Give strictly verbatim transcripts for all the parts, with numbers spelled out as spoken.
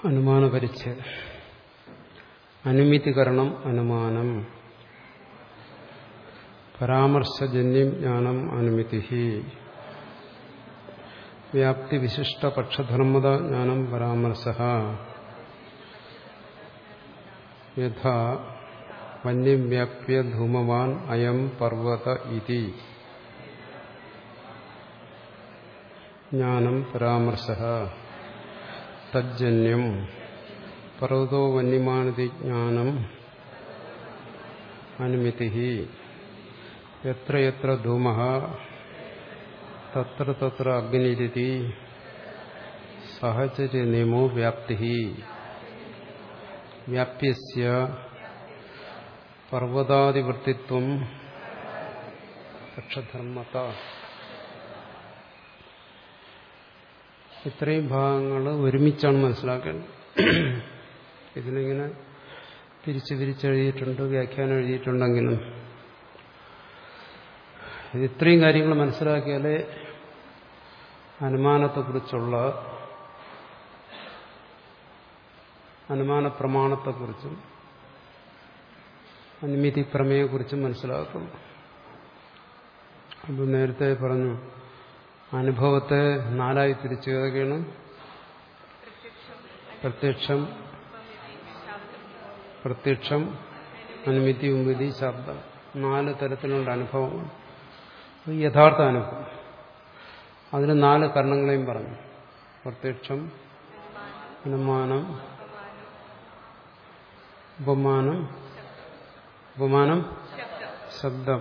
അനുമാന പരിച്ഛേദം. അനുമിതികരണം അനുമാനം. പരാമർശജന്യം ജ്ഞാനം അനുമിതി. വ്യാപ്തി വിശിഷ്ട പക്ഷധർമ്മത ജ്ഞാനം പരാമർശ. യഥാ വന്യവ്യാപ്യ ധൂമവാൻ അയം പർവത ഇതി ജ്ഞാനം പരാമർശ. തജ്ജന്യം പർവതോ വന്യമാനതി ജ്ഞാനം അനുമിതി. യത്ര യത്ര ധൂമഃ തത്ര തത്ര അഗ്നിരിതി സഹചര്യനിയമോ വ്യാപ്തി. വ്യാപ്യസ്യ പർവതാദിവൃത്തിത്വം പക്ഷധർമ്മത. ഇത്രയും ഭാഗങ്ങൾ ഒരുമിച്ചാണ് മനസ്സിലാക്കേണ്ടത്. ഇതിലിങ്ങനെ തിരിച്ച് തിരിച്ചെഴുതിയിട്ടുണ്ട്, വ്യാഖ്യാനം എഴുതിയിട്ടുണ്ടെങ്കിലും ഇത്രയും കാര്യങ്ങൾ മനസ്സിലാക്കിയാലേ അനുമാനത്തെക്കുറിച്ചുള്ള അനുമാന പ്രമാണത്തെക്കുറിച്ചും അനുമിതി പ്രമേയെക്കുറിച്ചും മനസ്സിലാക്കുന്നു. അത് നേരത്തെ പറഞ്ഞു, അനുഭവത്തെ നാലായി തിരിച്ചു. ഏതൊക്കെയാണ്? പ്രത്യക്ഷം, പ്രത്യക്ഷം, അനുമിതി, ഉമിതി, ശബ്ദം. നാല് തരത്തിലുള്ള അനുഭവങ്ങൾ. യഥാർത്ഥ അനുഭവം. അതിന് നാല് കരണങ്ങളെയും പറഞ്ഞു. പ്രത്യക്ഷം, അനുമാനം, ഉപമാനം, ഉപമാനം, ശബ്ദം.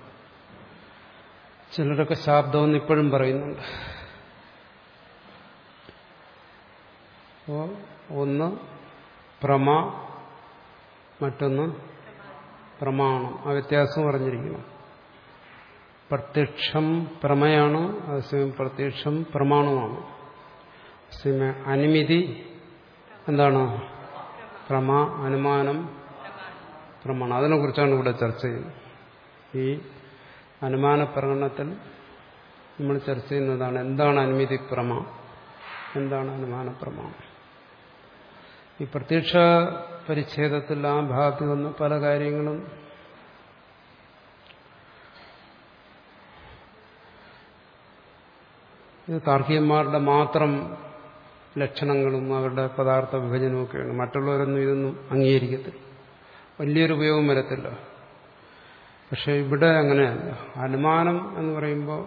ചിലരൊക്കെ ശബ്ദമെന്ന് ഇപ്പോഴും പറയുന്നുണ്ട്. അപ്പോ ഒന്ന് പ്രമ, മറ്റൊന്ന് പ്രമാണം. ആ വ്യത്യാസം പറഞ്ഞിരിക്കണം. പ്രത്യക്ഷം പ്രമയാണ്, അതേസമയം പ്രത്യക്ഷം പ്രമാണമാണ്. അതേസമയം അനുമിതി എന്താണ്? പ്രമ, അനുമാനം, പ്രമാണം. അതിനെക്കുറിച്ചാണ് ഇവിടെ ചർച്ച ചെയ്യുന്നത്. ഈ അനുമാന പ്രകടനത്തിൽ നമ്മൾ ചർച്ച ചെയ്യുന്നതാണ് എന്താണ് അനുമിതി പ്രമ, എന്താണ് അനുമാന പ്രമാണം. ഈ പ്രത്യക്ഷ പരിച്ഛേദത്തിൽ ആ ഭാഗത്ത് വന്ന പല കാര്യങ്ങളും ഇത് താർക്കികന്മാരുടെ മാത്രം ലക്ഷണങ്ങളും അവരുടെ പദാർത്ഥ വിഭജനവും ഒക്കെയാണ്. മറ്റുള്ളവരൊന്നും ഇതൊന്നും അംഗീകരിക്കത്തില്ല, വലിയൊരു ഉപയോഗം വരത്തില്ല. പക്ഷെ ഇവിടെ അങ്ങനെയല്ല. അനുമാനം എന്ന് പറയുമ്പോൾ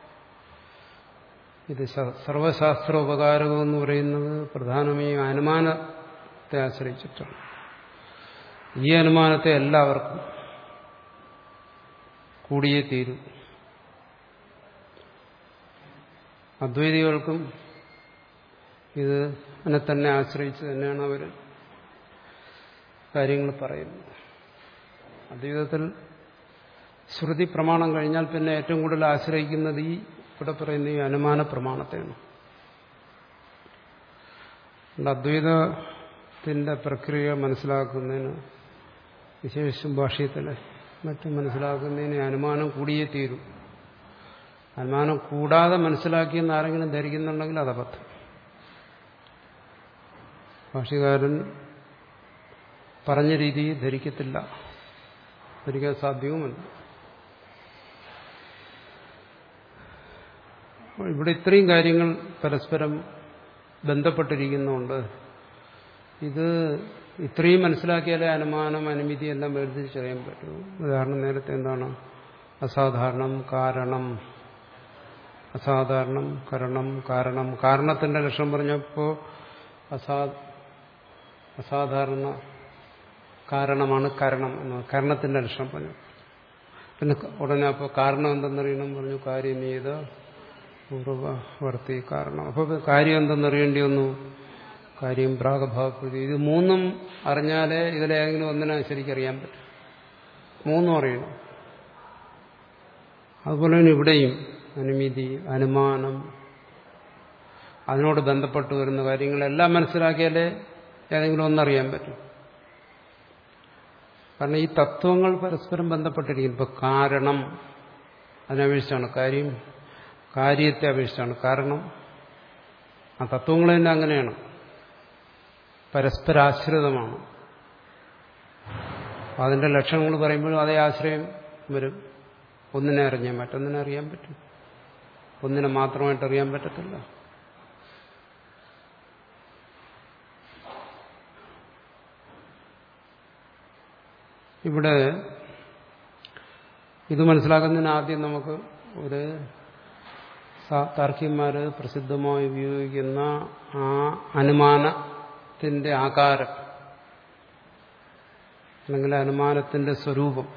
ഇത് സർവശാസ്ത്ര ഉപകാരകം എന്ന് പറയുന്നത് പ്രധാനമായും അനുമാനത്തെ ആശ്രയിച്ചിട്ടാണ്. ഈ അനുമാനത്തെ എല്ലാവർക്കും കൂടിയേ തീരും. അദ്വൈതികൾക്കും ഇത് അതിനെ തന്നെ ആശ്രയിച്ച് തന്നെയാണ് അവർ കാര്യങ്ങൾ പറയുന്നത്. അദ്വൈതത്തിൽ ശ്രുതി പ്രമാണം കഴിഞ്ഞാൽ പിന്നെ ഏറ്റവും കൂടുതൽ ആശ്രയിക്കുന്നത് ഈ ഇവിടെ പറയുന്ന ഈ അനുമാന പ്രമാണത്തെയാണ്. അദ്വൈതത്തിന്റെ പ്രക്രിയ മനസ്സിലാക്കുന്നതിന്, വിശേഷം ഭാഷ്യത്തിലെ മറ്റും മനസ്സിലാക്കുന്നതിന് അനുമാനം കൂടിയേ തീരും. അനുമാനം കൂടാതെ മനസ്സിലാക്കിയെന്ന് ആരെങ്കിലും ധരിക്കുന്നുണ്ടെങ്കിൽ അതബദ്ധം. ഭാഷ്യകാരൻ പറഞ്ഞ രീതിയിൽ ധരിക്കത്തില്ല, ധരിക്കാൻ സാധ്യവുമല്ല. ഇവിടെ ഇത്രയും കാര്യങ്ങൾ പരസ്പരം ബന്ധപ്പെട്ടിരിക്കുന്നുണ്ട്. ഇത് ഇത്രയും മനസ്സിലാക്കിയാലേ അനുമാനം, അനുമിതി എല്ലാം വേർതിരിച്ചറിയാൻ പറ്റും. ഉദാഹരണം നേരത്തെ എന്താണ്? അസാധാരണം, കാരണം, അസാധാരണം, കരണം, കാരണം. കാരണത്തിന്റെ ലക്ഷണം പറഞ്ഞപ്പോൾ അസാ അസാധാരണ കാരണമാണ് കരണം എന്ന് കരണത്തിന്റെ ലക്ഷണം പറഞ്ഞു. പിന്നെ ഉടനെ അപ്പോൾ കാരണം എന്തെന്നറിയണം പറഞ്ഞു. കാര്യമേത പൂർവവർത്തി കാരണം. അപ്പോൾ കാര്യം എന്തെന്നറിയേണ്ടി വന്നു. കാര്യം പ്രാഗഭാവപ്രതി. ഇത് മൂന്നും അറിഞ്ഞാലേ ഇതിലേതെങ്കിലും ഒന്നിനെ ശരിക്കറിയാൻ പറ്റും. മൂന്നും അറിയണം. അതുപോലെ തന്നെ ഇവിടെയും അനുമിതി, അനുമാനം, അതിനോട് ബന്ധപ്പെട്ട് വരുന്ന കാര്യങ്ങളെല്ലാം മനസ്സിലാക്കിയാലേ ഏതെങ്കിലും ഒന്നറിയാൻ പറ്റും. കാരണം ഈ തത്വങ്ങൾ പരസ്പരം ബന്ധപ്പെട്ടിരിക്കും. ഇപ്പൊ കാരണം അതിനപേക്ഷിച്ചാണ് കാര്യം, കാര്യത്തെ അപേക്ഷിച്ചാണ് കാരണം. ആ തത്വങ്ങൾ തന്നെ അങ്ങനെയാണ്. പരസ്പരാശ്രിതമാണ്. അതിന്റെ ലക്ഷണങ്ങൾ പറയുമ്പോഴും അതേ ആശ്രയം വരും. ഒന്നിനെ അറിഞ്ഞാൽ മറ്റൊന്നിനെ അറിയാൻ പറ്റും, ഒന്നിനെ മാത്രമായിട്ട് അറിയാൻ പറ്റത്തില്ല. ഇവിടെ ഇത് മനസ്സിലാക്കുന്നതിന് ആദ്യം നമുക്ക് ഒരു താർക്കികന്മാര് പ്രസിദ്ധമായി ഉപയോഗിക്കുന്ന ആ അനുമാനത്തിന്റെ ആകാരം അല്ലെങ്കിൽ അനുമാനത്തിന്റെ സ്വരൂപം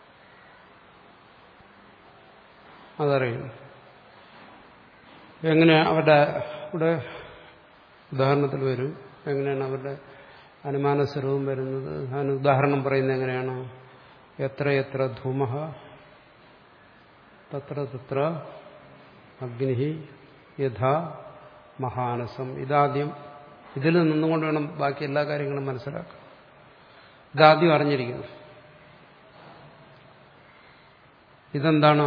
അതറിയണം. എങ്ങനെ അവരുടെ ഇവിടെ ഉദാഹരണത്തിൽ വരും, എങ്ങനെയാണ് അവരുടെ അനുമാന സ്വരൂപം വരുന്നത്. അതിന് ഉദാഹരണം പറയുന്നത് എങ്ങനെയാണ്? എത്ര എത്ര ധൂമഃ തത്ര തത്ര അഗ്നി യഥാ മഹാനസം. ഇതാദ്യം ഇതിൽ നിന്നുകൊണ്ട് വേണം ബാക്കി എല്ലാ കാര്യങ്ങളും മനസ്സിലാക്കാൻ. ഇതാദ്യം അറിഞ്ഞിരിക്കുന്നു. ഇതെന്താണ്?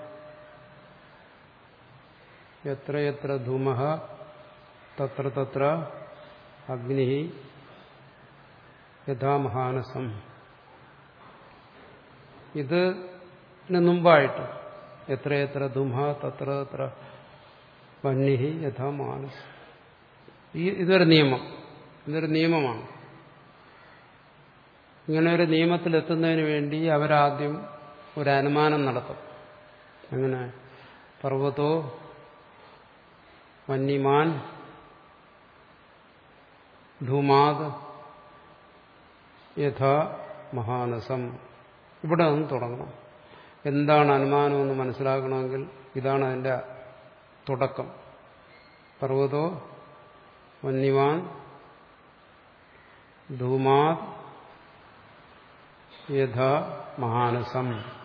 എത്ര എത്ര ധൂമഃ തത്ര തത്ര അഗ്നി യഥാ മഹാനസം. ഇതിന് മുമ്പായിട്ട് എത്ര എത്ര ധൂമഃ തത്ര തത്ര വന്യഹി യഥാ മാനസം. ഈ ഇതൊരു നിയമം, ഇതൊരു നിയമമാണ്. ഇങ്ങനെ ഒരു നിയമത്തിലെത്തുന്നതിന് വേണ്ടി അവരാദ്യം ഒരു അനുമാനം നടത്തും. അങ്ങനെ പർവ്വതോ വന്യമാൻ ധൂമാത് യഥാ മഹാനസം. ഇവിടെ നിന്ന് തുടങ്ങണം. എന്താണ് അനുമാനമെന്ന് മനസ്സിലാക്കണമെങ്കിൽ ഇതാണ് അതിന്റെ തുടക്കം. പർവ്വതോ വന്യമാൻ ധൂമാത് യഥാ മഹാനസം.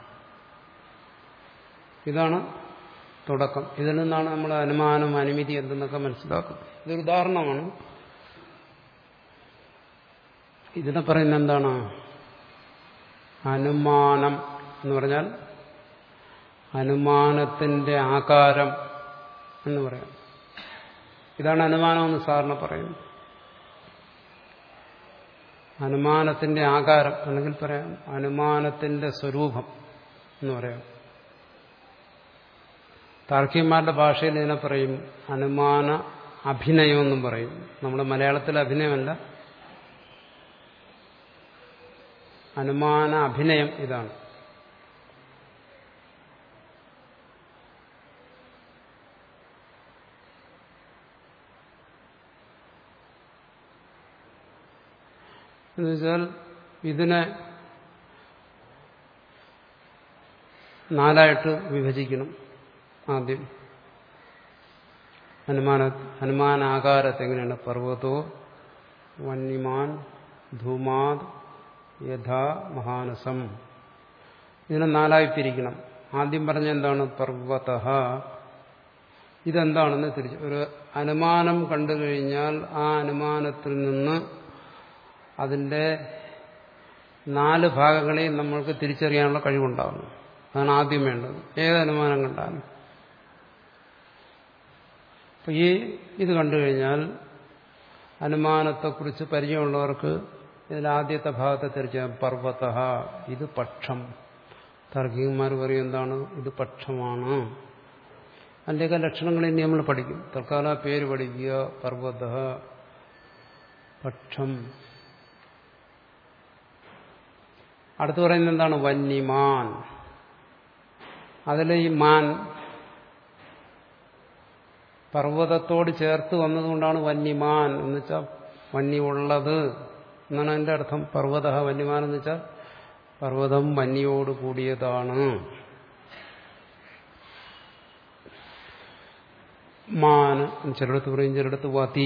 ഇതാണ് തുടക്കം. ഇതിൽ നിന്നാണ് നമ്മൾ അനുമാനം അനുമതി എന്തെന്നൊക്കെ മനസ്സിലാക്കുന്നത്. ഇതൊരു ഉദാഹരണമാണ്. ഇതിനെ പറയുന്നത് എന്താണ്? അനുമാനം എന്ന് പറഞ്ഞാൽ അനുമാനത്തിന്റെ ആകാരം എന്ന് പറയാം. ഇതാണ് അനുമാനമെന്ന് സാറിന് പറയുന്നത്. അനുമാനത്തിന്റെ ആകാരം അല്ലെങ്കിൽ പറയാം അനുമാനത്തിന്റെ സ്വരൂപം എന്ന് പറയാം. താർക്കികന്മാരുടെ ഭാഷയിൽ ഇതിനെ പറയും അനുമാന അഭിനയം എന്നും പറയും. നമ്മുടെ മലയാളത്തിലെ അഭിനയമല്ല, അനുമാന അഭിനയം ഇതാണ്. എന്നുവെച്ചാൽ ഇതിനെ നാലായിട്ട് വിഭജിക്കണം. ആദ്യം അനുമാന അനുമാനാകാരത്തെ എങ്ങനെയാണ്? പർവ്വതോ വന്യമാൻ ധൂമാത് യഥാ മഹാനസം. ഇതിനെ നാലായി പിരിക്കണം. ആദ്യം പറഞ്ഞ എന്താണ്? പർവ്വതഃ. ഇതെന്താണെന്ന് തിരിച്ചു. ഒരു അനുമാനം കണ്ടു കഴിഞ്ഞാൽ ആ അനുമാനത്തിൽ നിന്ന് അതിന്റെ നാല് ഭാഗങ്ങളെയും നമ്മൾക്ക് തിരിച്ചറിയാനുള്ള കഴിവുണ്ടാകുന്നു. അതാണ് ആദ്യം വേണ്ടത്. ഏത് അനുമാനം കണ്ടാലും. അപ്പൊ ഈ ഇത് കണ്ടു കഴിഞ്ഞാൽ അനുമാനത്തെക്കുറിച്ച് പരിചയമുള്ളവർക്ക് ഇതിലാദ്യത്തെ ഭാഗത്തെ തിരിച്ചറിയാം. പർവ്വതഃ, ഇത് പക്ഷം. താർക്കികന്മാർ പറയും എന്താണ്? ഇത് പക്ഷമാണ്. അതിൻ്റെയൊക്കെ ലക്ഷണങ്ങൾ ഇനി നമ്മൾ പഠിക്കും. തൽക്കാലം ആ പേര് പഠിക്കുക. പർവ്വതഃ പക്ഷം. അടുത്ത് പറയുന്നത് എന്താണ്? വന്യമാൻ. അതിൽ ഈ മാൻ പർവ്വതത്തോട് ചേർത്ത് വന്നതുകൊണ്ടാണ് വന്യമാൻ എന്ന് വെച്ചാൽ വന്യമുള്ളത് എന്നാണ് അതിന്റെ അർത്ഥം. പർവ്വതഃ വന്യമാൻ എന്ന് വെച്ചാൽ പർവ്വതം വന്യയോട് കൂടിയതാണ്. മാന് ചിലടത്ത് പറയും, ചിലടത്ത് വതി,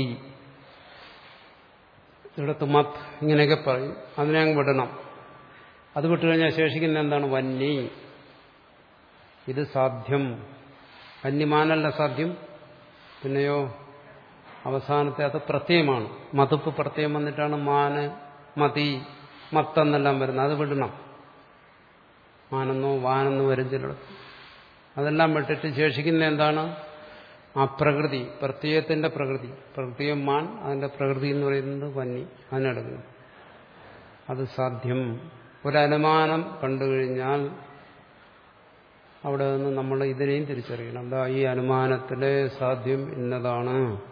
ചിലടത്ത് മത്, ഇങ്ങനെയൊക്കെ പറയും. അതിനെ അങ്ങ് വിടണം. അത് വിട്ടുകഴിഞ്ഞാൽ ശേഷിക്കുന്ന എന്താണ്? വന്നി. ഇത് സാധ്യം. വന്യമാനല്ല സാധ്യം. പിന്നെയോ അവസാനത്തെ അത് പ്രത്യയമാണ്. മതുപ്പ് പ്രത്യയം വന്നിട്ടാണ് മാന് മതി മത്തെന്നെല്ലാം വരുന്നത്. അത് വിടണം. മാനെന്നോ വാനെന്നോ വരും ചിലടത്ത്. അതെല്ലാം വിട്ടിട്ട് ശേഷിക്കുന്ന എന്താണ്? ആ പ്രകൃതി, പ്രത്യയത്തിന്റെ പ്രകൃതി, പ്രത്യയം മാൻ, അതിന്റെ പ്രകൃതി എന്ന് പറയുന്നത് വന്നി, അതിനടങ്ങും. അത് സാധ്യം. ഒരനുമാനം കണ്ടുകഴിഞ്ഞാൽ അവിടെ നിന്ന് നമ്മൾ ഇതിനെയും തിരിച്ചറിയണം. എന്താ ഈ അനുമാനത്തിലെ സാധ്യം ഇന്നതാണ്.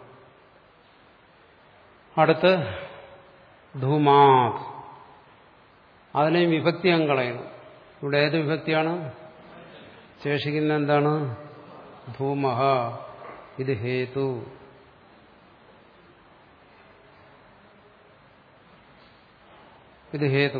അടുത്ത് ധൂമാത്, അതിനെയും വിഭക്തി അങ്ങ് കളയണം. ഇവിടെ ഏത് വിഭക്തിയാണ് ശേഷിക്കുന്ന? എന്താണ്? ധൂമഹ. ഇത് ഹേതു. ഇത് ഹേതു.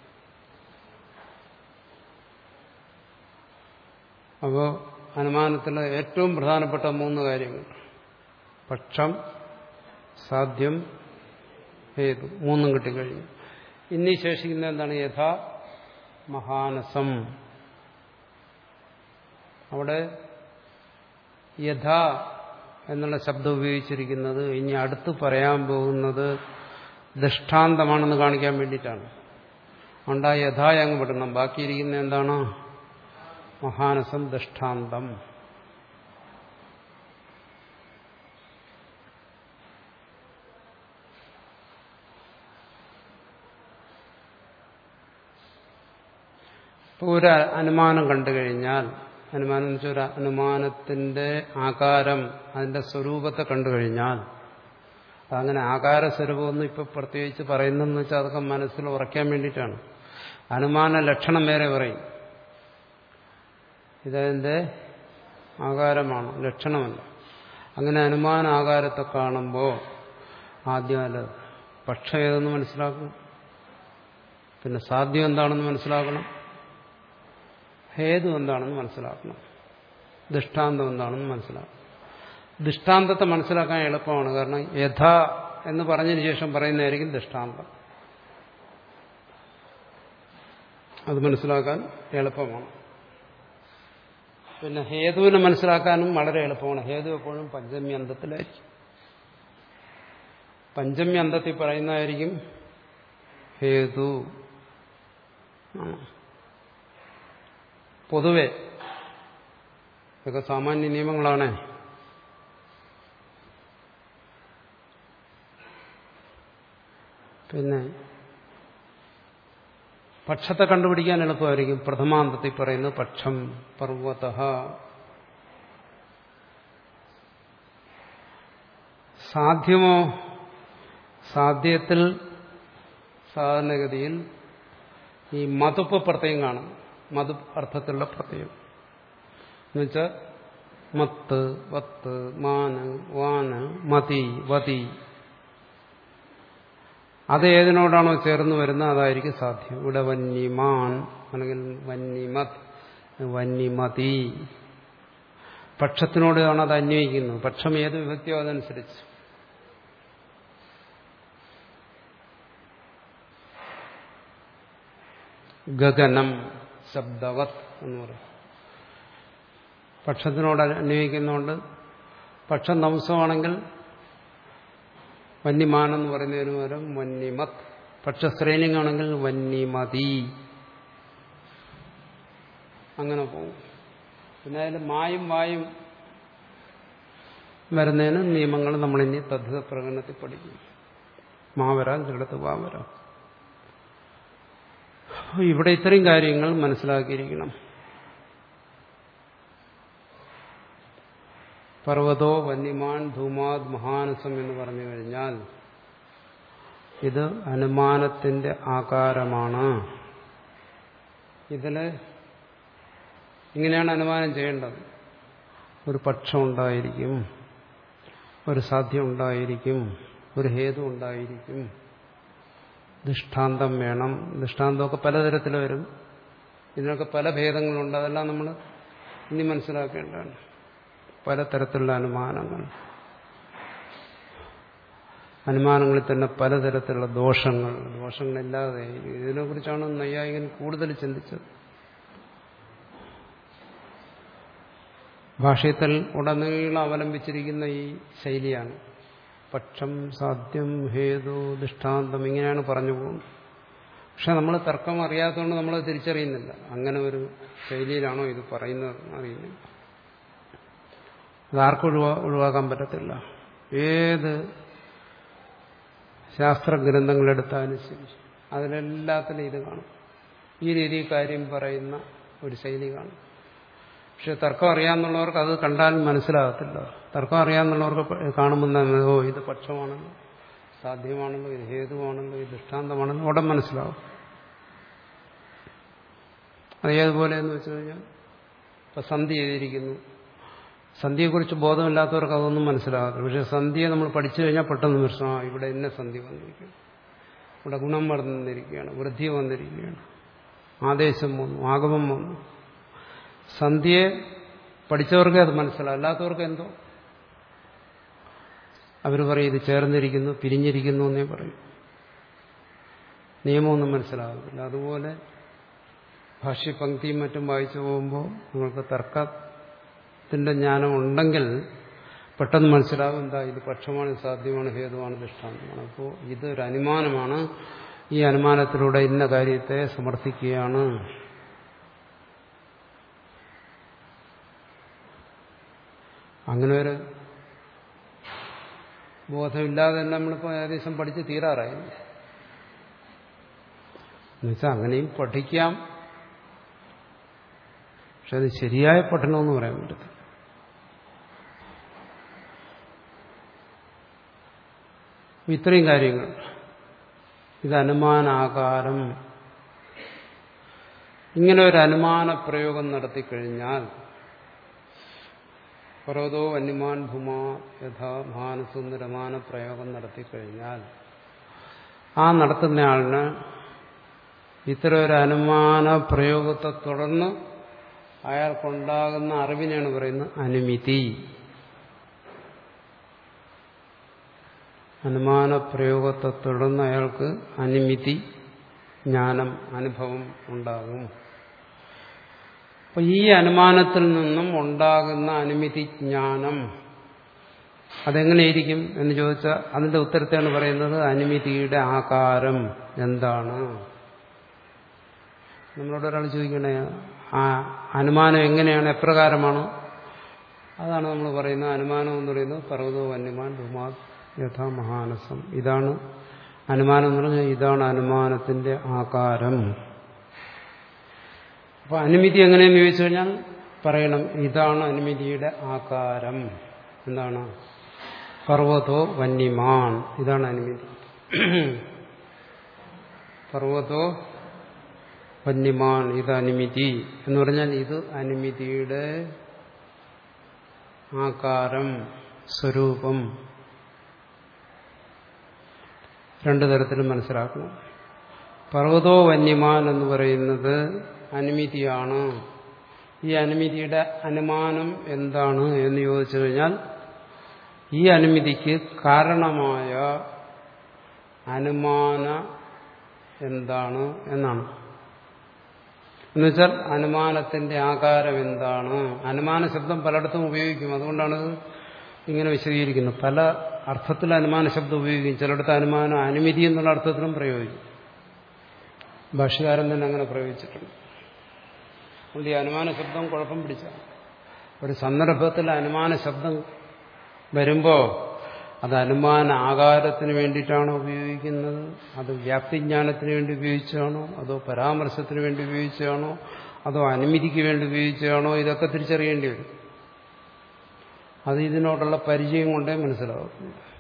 അപ്പോൾ അനുമാനത്തിലെ ഏറ്റവും പ്രധാനപ്പെട്ട മൂന്ന് കാര്യങ്ങൾ: പക്ഷം, സാധ്യം, ഹേതു. മൂന്നും കിട്ടിക്കഴിഞ്ഞു. ഇനി ശേഷിക്കുന്ന എന്താണ്? യഥാ മഹാനസം. അവിടെ യഥാ എന്നുള്ള ശബ്ദം ഉപയോഗിച്ചിരിക്കുന്നത് ഇനി അടുത്ത് പറയാൻ പോകുന്നത് ദൃഷ്ടാന്തമാണെന്ന് കാണിക്കാൻ വേണ്ടിയിട്ടാണ്. അതുകൊണ്ട് ആ യഥാ അങ്ങ് വിടണം. ബാക്കിയിരിക്കുന്ന എന്താണ്? മഹാനസം ദൃഷ്ടാന്തം. ഇപ്പോൾ ഒരു അനുമാനം കണ്ടു കഴിഞ്ഞാൽ, അനുമാനം എന്ന് വെച്ചാൽ ഒരു അനുമാനത്തിന്റെ ആകാരം, അതിന്റെ സ്വരൂപത്തെ കണ്ടു കഴിഞ്ഞാൽ, അതങ്ങനെ ആകാര സ്വരൂപമൊന്നും ഇപ്പൊ പ്രത്യേകിച്ച് പറയുന്നതെന്ന് വെച്ചാൽ അതൊക്കെ മനസ്സിൽ ഉറയ്ക്കാൻ വേണ്ടിയിട്ടാണ്. അനുമാന ലക്ഷണം വേറെ പറയും. ഇതതിന്റെ ആകാരമാണ്, ലക്ഷണമല്ല. അങ്ങനെ അനുമാന ആകാരത്തെ കാണുമ്പോൾ ആദ്യം അല്ല പക്ഷം ഏതെന്ന് മനസ്സിലാക്കണം, പിന്നെ സാധ്യം എന്താണെന്ന് മനസ്സിലാക്കണം, ഹേതു എന്താണെന്ന് മനസ്സിലാക്കണം, ദൃഷ്ടാന്തം എന്താണെന്ന് മനസ്സിലാക്കണം. ദൃഷ്ടാന്തത്തെ മനസ്സിലാക്കാൻ എളുപ്പമാണ്. കാരണം യഥ എന്ന് പറഞ്ഞതിന് ശേഷം പറയുന്നതായിരിക്കും ദൃഷ്ടാന്തം. അത് മനസ്സിലാക്കാൻ എളുപ്പമാണ്. പിന്നെ ഹേതുവിനെ മനസ്സിലാക്കാനും വളരെ എളുപ്പമാണ്. ഹേതു എപ്പോഴും പഞ്ചമി അന്തത്തിലായിരിക്കും. പഞ്ചമി അന്തത്തിൽ പറയുന്നതായിരിക്കും ഹേതു. പൊതുവെ ഇതൊക്കെ സാമാന്യ നിയമങ്ങളാണ്. പിന്നെ പക്ഷത്തെ കണ്ടുപിടിക്കാൻ എളുപ്പമായിരിക്കും. പ്രഥമാന്തത്തിൽ പറയുന്നത് പക്ഷം പർവ്വതഃ. സാധ്യമോ? സാധ്യത്തിൽ സാധാരണഗതിയിൽ ഈ മതുപ്പ് പ്രത്യയം കാണും. മതു അർത്ഥത്തിലുള്ള പ്രത്യയം എന്നുവെച്ചാൽ മത്ത്, വത്ത്, മാന്, വാന്, മതി, വതി. അത് ഏതിനോടാണോ ചേർന്ന് വരുന്നത് അതായിരിക്കും സാധ്യം. ഇവിടെ വന്യമാൻ അല്ലെങ്കിൽ വന്യമത്, വന്യമതി. പക്ഷത്തിനോടാണ് അത് അന്വയിക്കുന്നത്. പക്ഷം ഏത് വിഭക്തിയോ അതനുസരിച്ച്. ഗഗനം ശബ്ദവത് എന്ന് പറയും. പക്ഷത്തിനോട് അന്വയിക്കുന്നതുകൊണ്ട് പക്ഷം നംസമാണെങ്കിൽ വന്യമാൻ എന്ന് പറയുന്നതിന് പകരം വന്യമത്. പക്ഷശ്രേണിയാണെങ്കിൽ വന്യമതി. അങ്ങനെ പോകും. പിന്നെ അതിൽ മായും വായും വരുന്നതിന് നിയമങ്ങൾ നമ്മളിനി തദ്ധിത പ്രകടനത്തിൽ പഠിക്കും. മാ വരാം, ചിലടത്ത് വാ വരാം. ഇവിടെ ഇത്രയും കാര്യങ്ങൾ മനസ്സിലാക്കിയിരിക്കണം. പർവ്വതോ വന്യമാൻ ധൂമാത് മഹാനസം എന്ന് പറഞ്ഞു കഴിഞ്ഞാൽ ഇത് അനുമാനത്തിന്റെ ആകാരമാണ്. ഇതില് ഇങ്ങനെയാണ് അനുമാനം ചെയ്യേണ്ടത്. ഒരു പക്ഷം ഉണ്ടായിരിക്കും, ഒരു സാധ്യം ഉണ്ടായിരിക്കും, ഒരു ഹേതു ഉണ്ടായിരിക്കും, ദൃഷ്ടാന്തം വേണം. ദൃഷ്ടാന്തമൊക്കെ പലതരത്തിൽ വരും. ഇതിനൊക്കെ പല ഭേദങ്ങളുണ്ട്. അതെല്ലാം നമ്മൾ ഇനി മനസ്സിലാക്കേണ്ടതാണ്. പലതരത്തിലുള്ള അനുമാനങ്ങൾ, അനുമാനങ്ങളിൽ തന്നെ പലതരത്തിലുള്ള ദോഷങ്ങൾ, ദോഷങ്ങളില്ലാതെ. ഇതിനെക്കുറിച്ചാണ് നൈയായികൻ കൂടുതൽ ചിന്തിച്ചത്. ഭാഷ്യത്തിൽ ഉടനീളം അവലംബിച്ചിരിക്കുന്ന ഈ ശൈലിയാണ്. പക്ഷം, സാധ്യം, ഹേതു, ദൃഷ്ടാന്തം ഇങ്ങനെയാണ് പറഞ്ഞു പോകുന്നത്. പക്ഷെ നമ്മൾ തർക്കം അറിയാത്തതുകൊണ്ട് നമ്മളത് തിരിച്ചറിയുന്നില്ല. അങ്ങനെ ഒരു ശൈലിയിലാണോ ഇത് പറയുന്നത് അറിയുന്നില്ല. അതാർക്കും ഒഴിവാ ഒഴിവാക്കാൻ പറ്റത്തില്ല. ഏത് ശാസ്ത്രഗ്രന്ഥങ്ങളെടുത്താലും ശരി, അതിലെല്ലാത്തിനും ഇത് കാണും. ഈ രീതിയിൽ കാര്യം പറയുന്ന ഒരു ശൈലി കാണും. പക്ഷെ തർക്കം അറിയാമെന്നുള്ളവർക്ക് അത് കണ്ടാൽ മനസ്സിലാകത്തില്ല. തർക്കം അറിയാമെന്നുള്ളവർക്ക് കാണുമ്പോൾ തന്നെ ഓ ഇത് പക്ഷമാണല്ലോ, സാധ്യമാണല്ലോ, ഇത് ഹേതുവാണല്ലോ, ഇത് ദൃഷ്ടാന്തമാണല്ലോ ഉടൻ മനസ്സിലാവും. അത് ഏതുപോലെ എന്ന് വെച്ച് കഴിഞ്ഞാൽ ഇപ്പം സന്ധി ചെയ്തിരിക്കുന്നു. സന്ധിയെക്കുറിച്ച് ബോധമില്ലാത്തവർക്ക് അതൊന്നും മനസ്സിലാകത്തില്ല. പക്ഷെ സന്ധിയെ നമ്മൾ പഠിച്ചു കഴിഞ്ഞാൽ പെട്ടെന്ന് മനസ്സിലാവും ഇവിടെ ഇന്ന സന്ധി വന്നിരിക്കുകയാണ്, ഇവിടെ ഗുണം വന്നിരിക്കുകയാണ്, വൃദ്ധി വന്നിരിക്കുകയാണ്, ആദേശം വന്നു, ആഗമം വന്നു. സന്ധിയെ പഠിച്ചവർക്കേ അത് മനസ്സിലാവും. അല്ലാത്തവർക്ക് എന്തോ അവർ പറയും ഇത് ചേർന്നിരിക്കുന്നു, പിരിഞ്ഞിരിക്കുന്നു എന്നേ പറയും. നിയമമൊന്നും മനസ്സിലാകത്തില്ല. അതുപോലെ ഭാഷ്യപംക്തിയും മറ്റും വായിച്ചു പോകുമ്പോൾ നിങ്ങൾക്ക് തർക്കത്തിന്റെ ജ്ഞാനം ഉണ്ടെങ്കിൽ പെട്ടെന്ന് മനസ്സിലാവും എന്താ ഇത് പക്ഷമാണ്, സാധ്യമാണ്, ഹേതുവാണ്, ദൃഷ്ടാന്തമാണ്. അപ്പോൾ ഇതൊരു അനുമാനമാണ്. ഈ അനുമാനത്തിലൂടെ ഇന്ന കാര്യത്തെ സമർത്ഥിക്കുകയാണ്. അങ്ങനെ ഒരു ബോധമില്ലാതെ തന്നെ നമ്മളിപ്പോൾ ഏകദേശം പഠിച്ച് തീരാറായി. എന്നുവെച്ചാൽ അങ്ങനെയും പഠിക്കാം, പക്ഷെ അത് ശരിയായ പഠനമെന്ന് പറയാൻ പറ്റത്തില്ല. ഇത്രയും കാര്യങ്ങൾ, ഇത് അനുമാനാകാരം. ഇങ്ങനെ ഒരു അനുമാന പ്രയോഗം നടത്തിക്കഴിഞ്ഞാൽ പർവ്വതോ വന്യമാൻ ഭൂമാ യഥാ മാനസുന്ദരമാന പ്രയോഗം നടത്തിക്കഴിഞ്ഞാൽ ആ നടത്തുന്നയാളിന് ഇത്തരം ഒരു അനുമാന പ്രയോഗത്തെ തുടർന്ന് അയാൾക്കുണ്ടാകുന്ന അറിവിനെയാണ് പറയുന്നത് അനുമിതി. അനുമാന പ്രയോഗത്തെ തുടർന്ന് അയാൾക്ക് അനുമിതി, ജ്ഞാനം, അനുഭവം ഉണ്ടാകും. അപ്പൊ ഈ അനുമാനത്തിൽ നിന്നും ഉണ്ടാകുന്ന അനുമിതി ജ്ഞാനം അതെങ്ങനെയിരിക്കും എന്ന് ചോദിച്ചാൽ അതിന്റെ ഉത്തരത്തെയാണ് പറയുന്നത് അനുമിതിയുടെ ആകാരം എന്താണ്. നമ്മളോട് ഒരാൾ ചോദിക്കണേ ആ അനുമാനം എങ്ങനെയാണ്, എപ്രകാരമാണ്, അതാണ് നമ്മൾ പറയുന്നത്. അനുമാനം എന്ന് പറയുന്നത് പർവ്വതോ വന്യമാൻ ഭൂമാ യഥാ മഹാനസം. ഇതാണ് അനുമാനം എന്ന് പറഞ്ഞാൽ ഇതാണ് അനുമാനത്തിന്റെ ആകാരം. അപ്പൊ അനുമിതി എങ്ങനെയെന്ന് ചോദിച്ചു കഴിഞ്ഞാൽ പറയണം ഇതാണ് അനുമിതിയുടെ ആകാരം. എന്താണ്? പർവ്വതോ വന്യമാൻ, ഇതാണ് അനുമിതി. പർവ്വതോ വന്യമാൻ, ഇത് അനുമിതി എന്ന് പറഞ്ഞാൽ ഇത് അനുമിതിയുടെ ആകാരം, സ്വരൂപം. രണ്ടു തരത്തിലും മനസ്സിലാക്കണം. പർവ്വതോ വന്യമാൻ എന്ന് പറയുന്നത് അനുമിതിയാണ്. ഈ അനുമിതിയുടെ അനുമാനം എന്താണ് എന്ന് ചോദിച്ചു കഴിഞ്ഞാൽ ഈ അനുമിതിക്ക് കാരണമായ അനുമാന എന്താണ് എന്നാണ്. എന്നുവെച്ചാൽ അനുമാനത്തിന്റെ ആകാരം എന്താണ്. അനുമാന ശബ്ദം പലയിടത്തും ഉപയോഗിക്കും, അതുകൊണ്ടാണ് ഇങ്ങനെ വിശദീകരിക്കുന്നത്. പല അർത്ഥത്തിൽ അനുമാന ശബ്ദം ഉപയോഗിക്കും. ചിലയിടത്ത് അനുമാനം അനുമിതി എന്നുള്ള അർത്ഥത്തിലും പ്രയോഗിക്കും. ഭാഷ്യകാരൻ തന്നെ അങ്ങനെ പ്രയോഗിച്ചിട്ടുണ്ട്. അതുകൊണ്ട് ഈ അനുമാന ശബ്ദം കുഴപ്പം പിടിച്ച ഒരു സന്ദർഭത്തിൽ അനുമാന ശബ്ദം വരുമ്പോൾ അത് അനുമാന ആകാരത്തിന് വേണ്ടിയിട്ടാണോ ഉപയോഗിക്കുന്നത്, അത് വ്യാപ്തിജ്ഞാനത്തിന് വേണ്ടി ഉപയോഗിച്ചാണോ, അതോ പരാമർശത്തിന് വേണ്ടി ഉപയോഗിച്ചാണോ, അതോ അനുമതിക്ക് വേണ്ടി ഉപയോഗിച്ചാണോ, ഇതൊക്കെ തിരിച്ചറിയേണ്ടി വരും. അത് ഇതിനോടുള്ള പരിചയം കൊണ്ടേ മനസ്സിലാവും.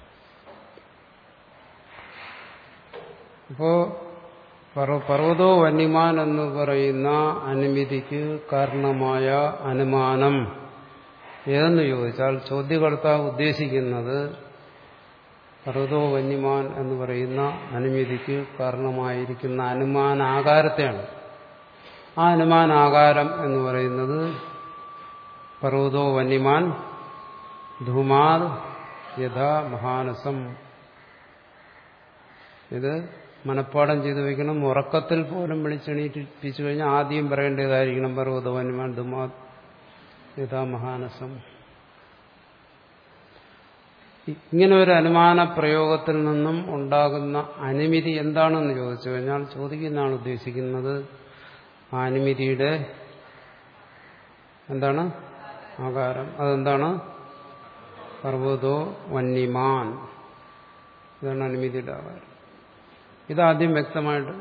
അപ്പോ പർവ്വതോ വന്യമാൻ എന്ന് പറയുന്ന അനുമതിക്ക് കാരണമായ അനുമാനം ഏതെന്ന് ചോദിച്ചാൽ ചോദ്യകർത്താവ് ഉദ്ദേശിക്കുന്നത് പർവ്വതോ വന്യമാൻ എന്ന് പറയുന്ന അനുമതിക്ക് കാരണമായിരിക്കുന്ന അനുമാനാകാരത്തെയാണ്. ആ അനുമാനാകാരം എന്ന് പറയുന്നത് പർവ്വതോ വന്യമാൻ ധൂമാത് യഥാ മഹാനസം. ഇത് മനഃപ്പാഠം ചെയ്തു വയ്ക്കണം. ഉറക്കത്തിൽ പോലും വിളിച്ചെണീറ്റിപ്പിച്ചു കഴിഞ്ഞാൽ ആദ്യം പറയേണ്ടതായിരിക്കണം പർവ്വതോ വന്യമാൻ ധൂമാത് യഥാ മഹാനസം. ഇങ്ങനെ ഒരു അനുമാന പ്രയോഗത്തിൽ നിന്നും ഉണ്ടാകുന്ന അനുമതി എന്താണെന്ന് ചോദിച്ചു കഴിഞ്ഞാൽ ചോദിക്കുന്നതാണ് ഉദ്ദേശിക്കുന്നത് ആ അനുമതിയുടെ എന്താണ് ആകാരം. അതെന്താണ്? പർവ്വതോ വന്യമാൻ. ഇതാണ് അനുമതിയുടെ ആകാരം. ഇതാദ്യം വ്യക്തമായിട്ട്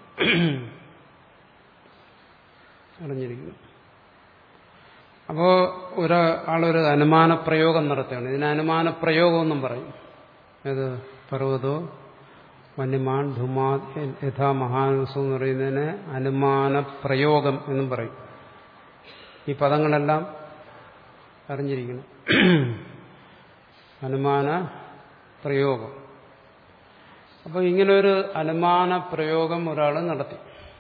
അറിഞ്ഞിരിക്കുന്നു. അപ്പോ ഒരാളൊരു അനുമാന പ്രയോഗം നടത്തുകയാണ്. ഇതിന് അനുമാന പ്രയോഗം എന്നും പറയും. ഏത്? പർവ്വതോ വന്യമാൻ ധുമാ യഥാ മഹാനസം എന്ന് പറയുന്നതിന് അനുമാന പ്രയോഗം എന്നും പറയും. ഈ പദങ്ങളെല്ലാം അറിഞ്ഞിരിക്കണം. അനുമാന പ്രയോഗം. അപ്പോൾ ഇങ്ങനൊരു അനുമാന പ്രയോഗം ഒരാൾ നടത്തി.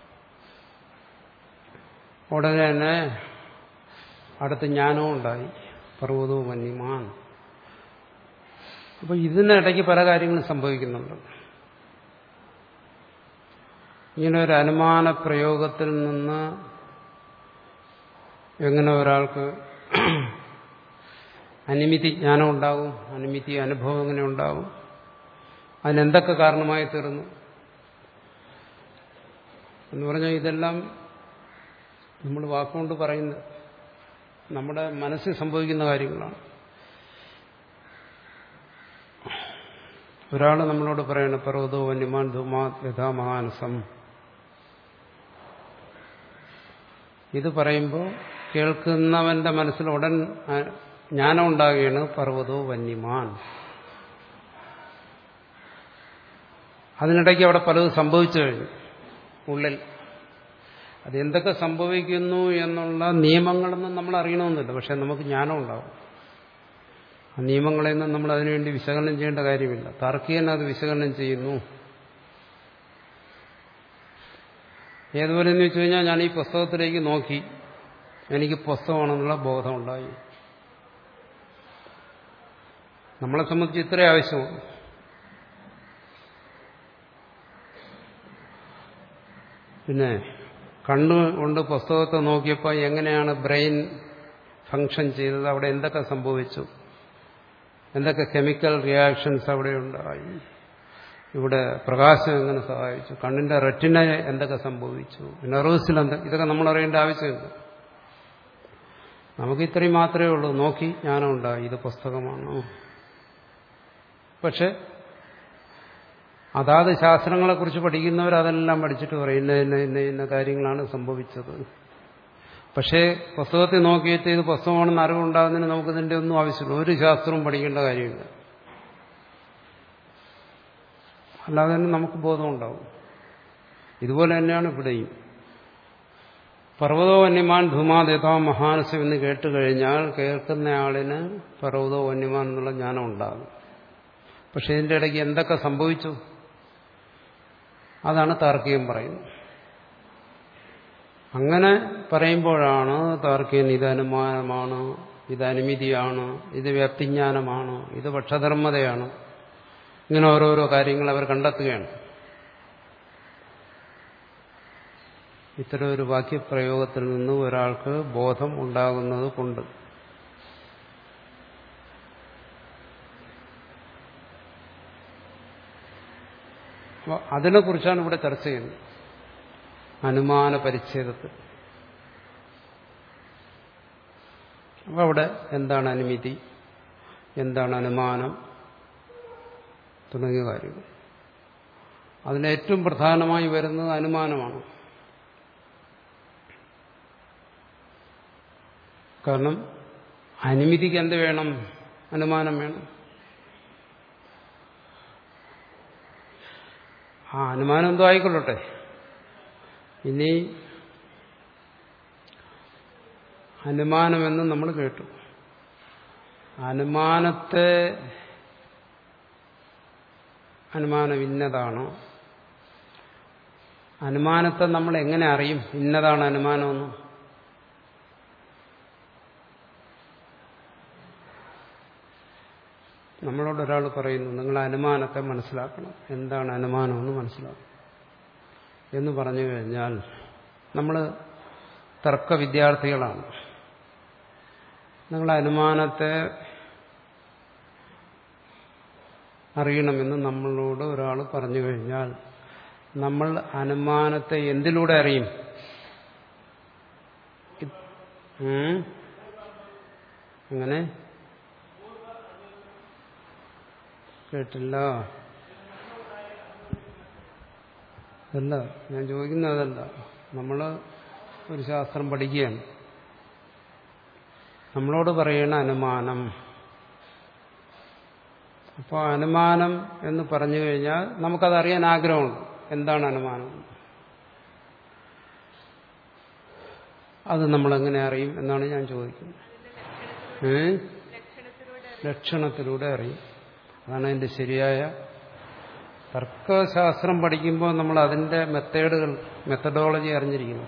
ഉടനെ തന്നെ അടുത്ത് ജ്ഞാനവും ഉണ്ടായി. പർവ്വതവും വന്യമാൻ. അപ്പോൾ ഇതിനിടയ്ക്ക് പല കാര്യങ്ങളും സംഭവിക്കുന്നുണ്ട്. ഇങ്ങനെ ഒരു അനുമാന പ്രയോഗത്തിൽ നിന്ന് എങ്ങനെ ഒരാൾക്ക് അനുമിതി ജ്ഞാനം ഉണ്ടാകും, അനുമിതി അനുഭവം എങ്ങനെ ഉണ്ടാകും, അതിനെന്തൊക്കെ കാരണമായി തീർന്നു എന്ന് പറഞ്ഞാൽ ഇതെല്ലാം നമ്മൾ വാക്കുകൊണ്ട് പറയുന്നത് നമ്മുടെ മനസ്സിൽ സംഭവിക്കുന്ന കാര്യങ്ങളാണ്. ഒരാൾ നമ്മളോട് പറയണം പർവ്വതോ വന്യമാൻ ധൂമാ യഥാ മഹാനസം. ഇത് പറയുമ്പോൾ കേൾക്കുന്നവന്റെ മനസ്സിൽ ഉടൻ ജ്ഞാനം ഉണ്ടാകുകയാണ്. പർവ്വതോ വന്യമാൻ. അതിനിടയ്ക്ക് അവിടെ പലതും സംഭവിച്ചു കഴിഞ്ഞു ഉള്ളിൽ. അതെന്തൊക്കെ സംഭവിക്കുന്നു എന്നുള്ള നിയമങ്ങളൊന്നും നമ്മൾ അറിയണമെന്നില്ല. പക്ഷെ നമുക്ക് ജ്ഞാനം ഉണ്ടാവും. ആ നിയമങ്ങളെയൊന്നും നമ്മൾ അതിനുവേണ്ടി വിശകലനം ചെയ്യേണ്ട കാര്യമില്ല. താർക്കികൻ അത് വിശകലനം ചെയ്യുന്നു. ഏതുപോലെ എന്ന് വെച്ച് കഴിഞ്ഞാൽ ഞാൻ ഈ പുസ്തകത്തിലേക്ക് നോക്കി, എനിക്ക് പുസ്തകമാണെന്നുള്ള ബോധമുണ്ടായി. നമ്മളെ സംബന്ധിച്ച് ഇത്രയും ആവശ്യമാണ്. പിന്നെ കണ്ണുകൊണ്ട് പുസ്തകത്തെ നോക്കിയപ്പോൾ എങ്ങനെയാണ് ബ്രെയിൻ ഫങ്ഷൻ ചെയ്തത്, അവിടെ എന്തൊക്കെ സംഭവിച്ചു, എന്തൊക്കെ കെമിക്കൽ റിയാക്ഷൻസ് അവിടെ ഉണ്ടായി, ഇവിടെ പ്രകാശം എങ്ങനെ സഹായിച്ചു, കണ്ണിന്റെ റെറ്റിന എന്തൊക്കെ സംഭവിച്ചു, നെർവസിൽ എന്തൊക്കെ, ഇതൊക്കെ നമ്മൾ അറിയേണ്ട ആവശ്യമില്ല. നമുക്ക് ഇത്രയും മാത്രമേ ഉള്ളൂ. നോക്കി ജ്ഞാനം ഉണ്ടായി, ഇത് പുസ്തകമാണോ. പക്ഷെ അതാത് ശാസ്ത്രങ്ങളെക്കുറിച്ച് പഠിക്കുന്നവർ അതെല്ലാം പഠിച്ചിട്ട് പറയും ഇന്ന ഇന്ന ഇന്ന ഇന്ന കാര്യങ്ങളാണ് സംഭവിച്ചത്. പക്ഷേ പുസ്തകത്തിൽ നോക്കിയിട്ട് ഇത് പുസ്തകമാണെന്ന് അറിവുണ്ടാകുന്നതിന് നമുക്ക് ഇതിൻ്റെ ഒന്നും ആവശ്യമില്ല. ഒരു ശാസ്ത്രവും പഠിക്കേണ്ട കാര്യമില്ല. അല്ലാതെ തന്നെ നമുക്ക് ബോധമുണ്ടാവും. ഇതുപോലെ തന്നെയാണ് ഇവിടെയും. പർവ്വതോ വന്യമാൻ ധൂമാത് യഥാ മഹാനസം എന്ന് കേട്ട് കഴിഞ്ഞാൽ കേൾക്കുന്നയാളിന് പർവ്വതോ വന്യമാൻ എന്നുള്ള ജ്ഞാനം ഉണ്ടാകും. പക്ഷെ ഇതിൻ്റെ ഇടയ്ക്ക് എന്തൊക്കെ സംഭവിച്ചു, അതാണ് താർക്കികൻ പറയുന്നത്. അങ്ങനെ പറയുമ്പോഴാണ് താർക്കികൻ ഇത് അനുമാനമാണ്, ഇത് അനുമിതിയാണ്, ഇത് വ്യാപ്തിജ്ഞാനമാണ്, ഇത് പക്ഷധർമ്മതയാണ്, ഇങ്ങനെ ഓരോരോ കാര്യങ്ങൾ അവർ കണ്ടെത്തുകയാണ്. ഇത്തരം ഒരു വാക്യപ്രയോഗത്തിൽ നിന്ന് ഒരാൾക്ക് ബോധം ഉണ്ടാകുന്നത് കൊണ്ട് അപ്പോൾ അതിനെക്കുറിച്ചാണ് ഇവിടെ ചർച്ച ചെയ്യുന്നത്. അനുമാന പരിച്ഛേദത്തിൽ അപ്പോൾ അവിടെ എന്താണ് അനുമിതി, എന്താണ് അനുമാനം തുടങ്ങിയ കാര്യങ്ങൾ. അതിലേറ്റവും പ്രധാനമായി വരുന്നത് അനുമാനമാണ്. കാരണം അനുമതിക്ക് എന്ത് വേണം? അനുമാനം വേണം. ആ അനുമാനം എന്തോ ആയിക്കൊള്ളട്ടെ. ഇനി അനുമാനമെന്ന് നമ്മൾ കേട്ടു. അനുമാനത്തെ അനുമാനം ഇന്നതാണ്. അനുമാനത്തെ നമ്മൾ എങ്ങനെ അറിയും ഇന്നതാണ് അനുമാനമെന്ന്? നമ്മളോട് ഒരാൾ പറയുന്നു നിങ്ങൾ അനുമാനത്തെ മനസ്സിലാക്കണം, എന്താണ് അനുമാനമെന്ന് മനസ്സിലാക്കണം എന്ന് പറഞ്ഞു കഴിഞ്ഞാൽ നമ്മൾ തർക്ക വിദ്യാർത്ഥികളാണ്. നിങ്ങൾ അനുമാനത്തെ അറിയണമെന്ന് നമ്മളോട് ഒരാൾ പറഞ്ഞു കഴിഞ്ഞാൽ നമ്മൾ അനുമാനത്തെ എന്തിലൂടെ അറിയും? അങ്ങനെ കേട്ടില്ല. അതല്ല ഞാൻ ചോദിക്കുന്നത്, അതല്ല. നമ്മൾ ഒരു ശാസ്ത്രം പഠിക്കുകയാണ്, നമ്മളോട് പറയണ അനുമാനം. അപ്പോൾ അനുമാനം എന്ന് പറഞ്ഞു കഴിഞ്ഞാൽ നമുക്കതറിയാൻ ആഗ്രഹമുണ്ട്. എന്താണ് അനുമാനം? അത് നമ്മളെങ്ങനെ അറിയും എന്നാണ് ഞാൻ ചോദിക്കുന്നത്. ഏ ലക്ഷണത്തിലൂടെ അറിയും. അതാണ് അതിൻ്റെ ശരിയായ. തർക്കശാസ്ത്രം പഠിക്കുമ്പോൾ നമ്മൾ അതിൻ്റെ മെത്തേഡുകൾ, മെത്തഡോളജി അറിഞ്ഞിരിക്കുന്നു.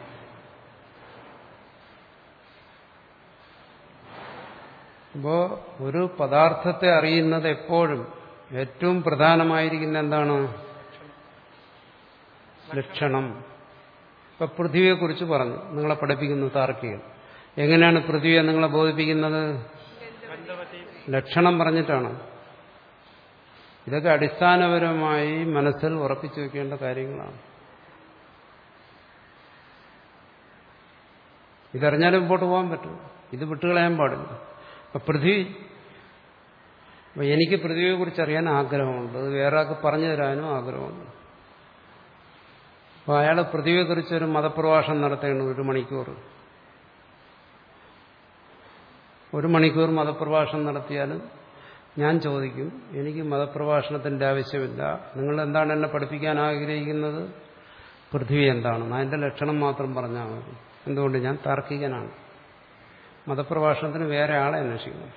അപ്പോൾ ഒരു പദാർത്ഥത്തെ അറിയുന്നത് എപ്പോഴും ഏറ്റവും പ്രധാനമായിരിക്കുന്ന എന്താണ്? ലക്ഷണം. ഇപ്പൊ പൃഥ്വിയെക്കുറിച്ച് പറഞ്ഞു, നിങ്ങളെ പഠിപ്പിക്കുന്നു താർക്കികൻ. എങ്ങനെയാണ് പൃഥ്വിയെ നിങ്ങളെ ബോധിപ്പിക്കുന്നത്? ലക്ഷണം പറഞ്ഞിട്ടാണ്. ഇതൊക്കെ അടിസ്ഥാനപരമായി മനസ്സിൽ ഉറപ്പിച്ചു വെക്കേണ്ട കാര്യങ്ങളാണ്. ഇതറിഞ്ഞാലും മുമ്പോട്ട് പോകാൻ പറ്റും, ഇത് വിട്ടുകളയാൻ പാടില്ല. അപ്പൊ പൃഥ്വി, എനിക്ക് പൃഥ്വിയെക്കുറിച്ച് അറിയാൻ ആഗ്രഹമുണ്ട്, വേറെ ആൾക്ക് പറഞ്ഞു തരാനും ആഗ്രഹമുണ്ട്. അപ്പോൾ അയാൾ പൃഥ്വിയെക്കുറിച്ച് ഒരു മതപ്രഭാഷണം നടത്തേണ്ടത് ഒരു മണിക്കൂർ ഒരു മണിക്കൂർ മതപ്രഭാഷണം നടത്തിയാലും ഞാൻ ചോദിക്കും, എനിക്ക് മതപ്രഭാഷണത്തിന്റെ ആവശ്യമില്ല, നിങ്ങൾ എന്താണ് എന്നെ പഠിപ്പിക്കാൻ ആഗ്രഹിക്കുന്നത്? പൃഥ്വി എന്താണെന്ന് അതിന്റെ ലക്ഷണം മാത്രം പറഞ്ഞാൽ മതി. എന്തുകൊണ്ട്? ഞാൻ താർക്കികനാണ്. മതപ്രഭാഷണത്തിന് വേറെ ആളെ അന്വേഷിക്കണം.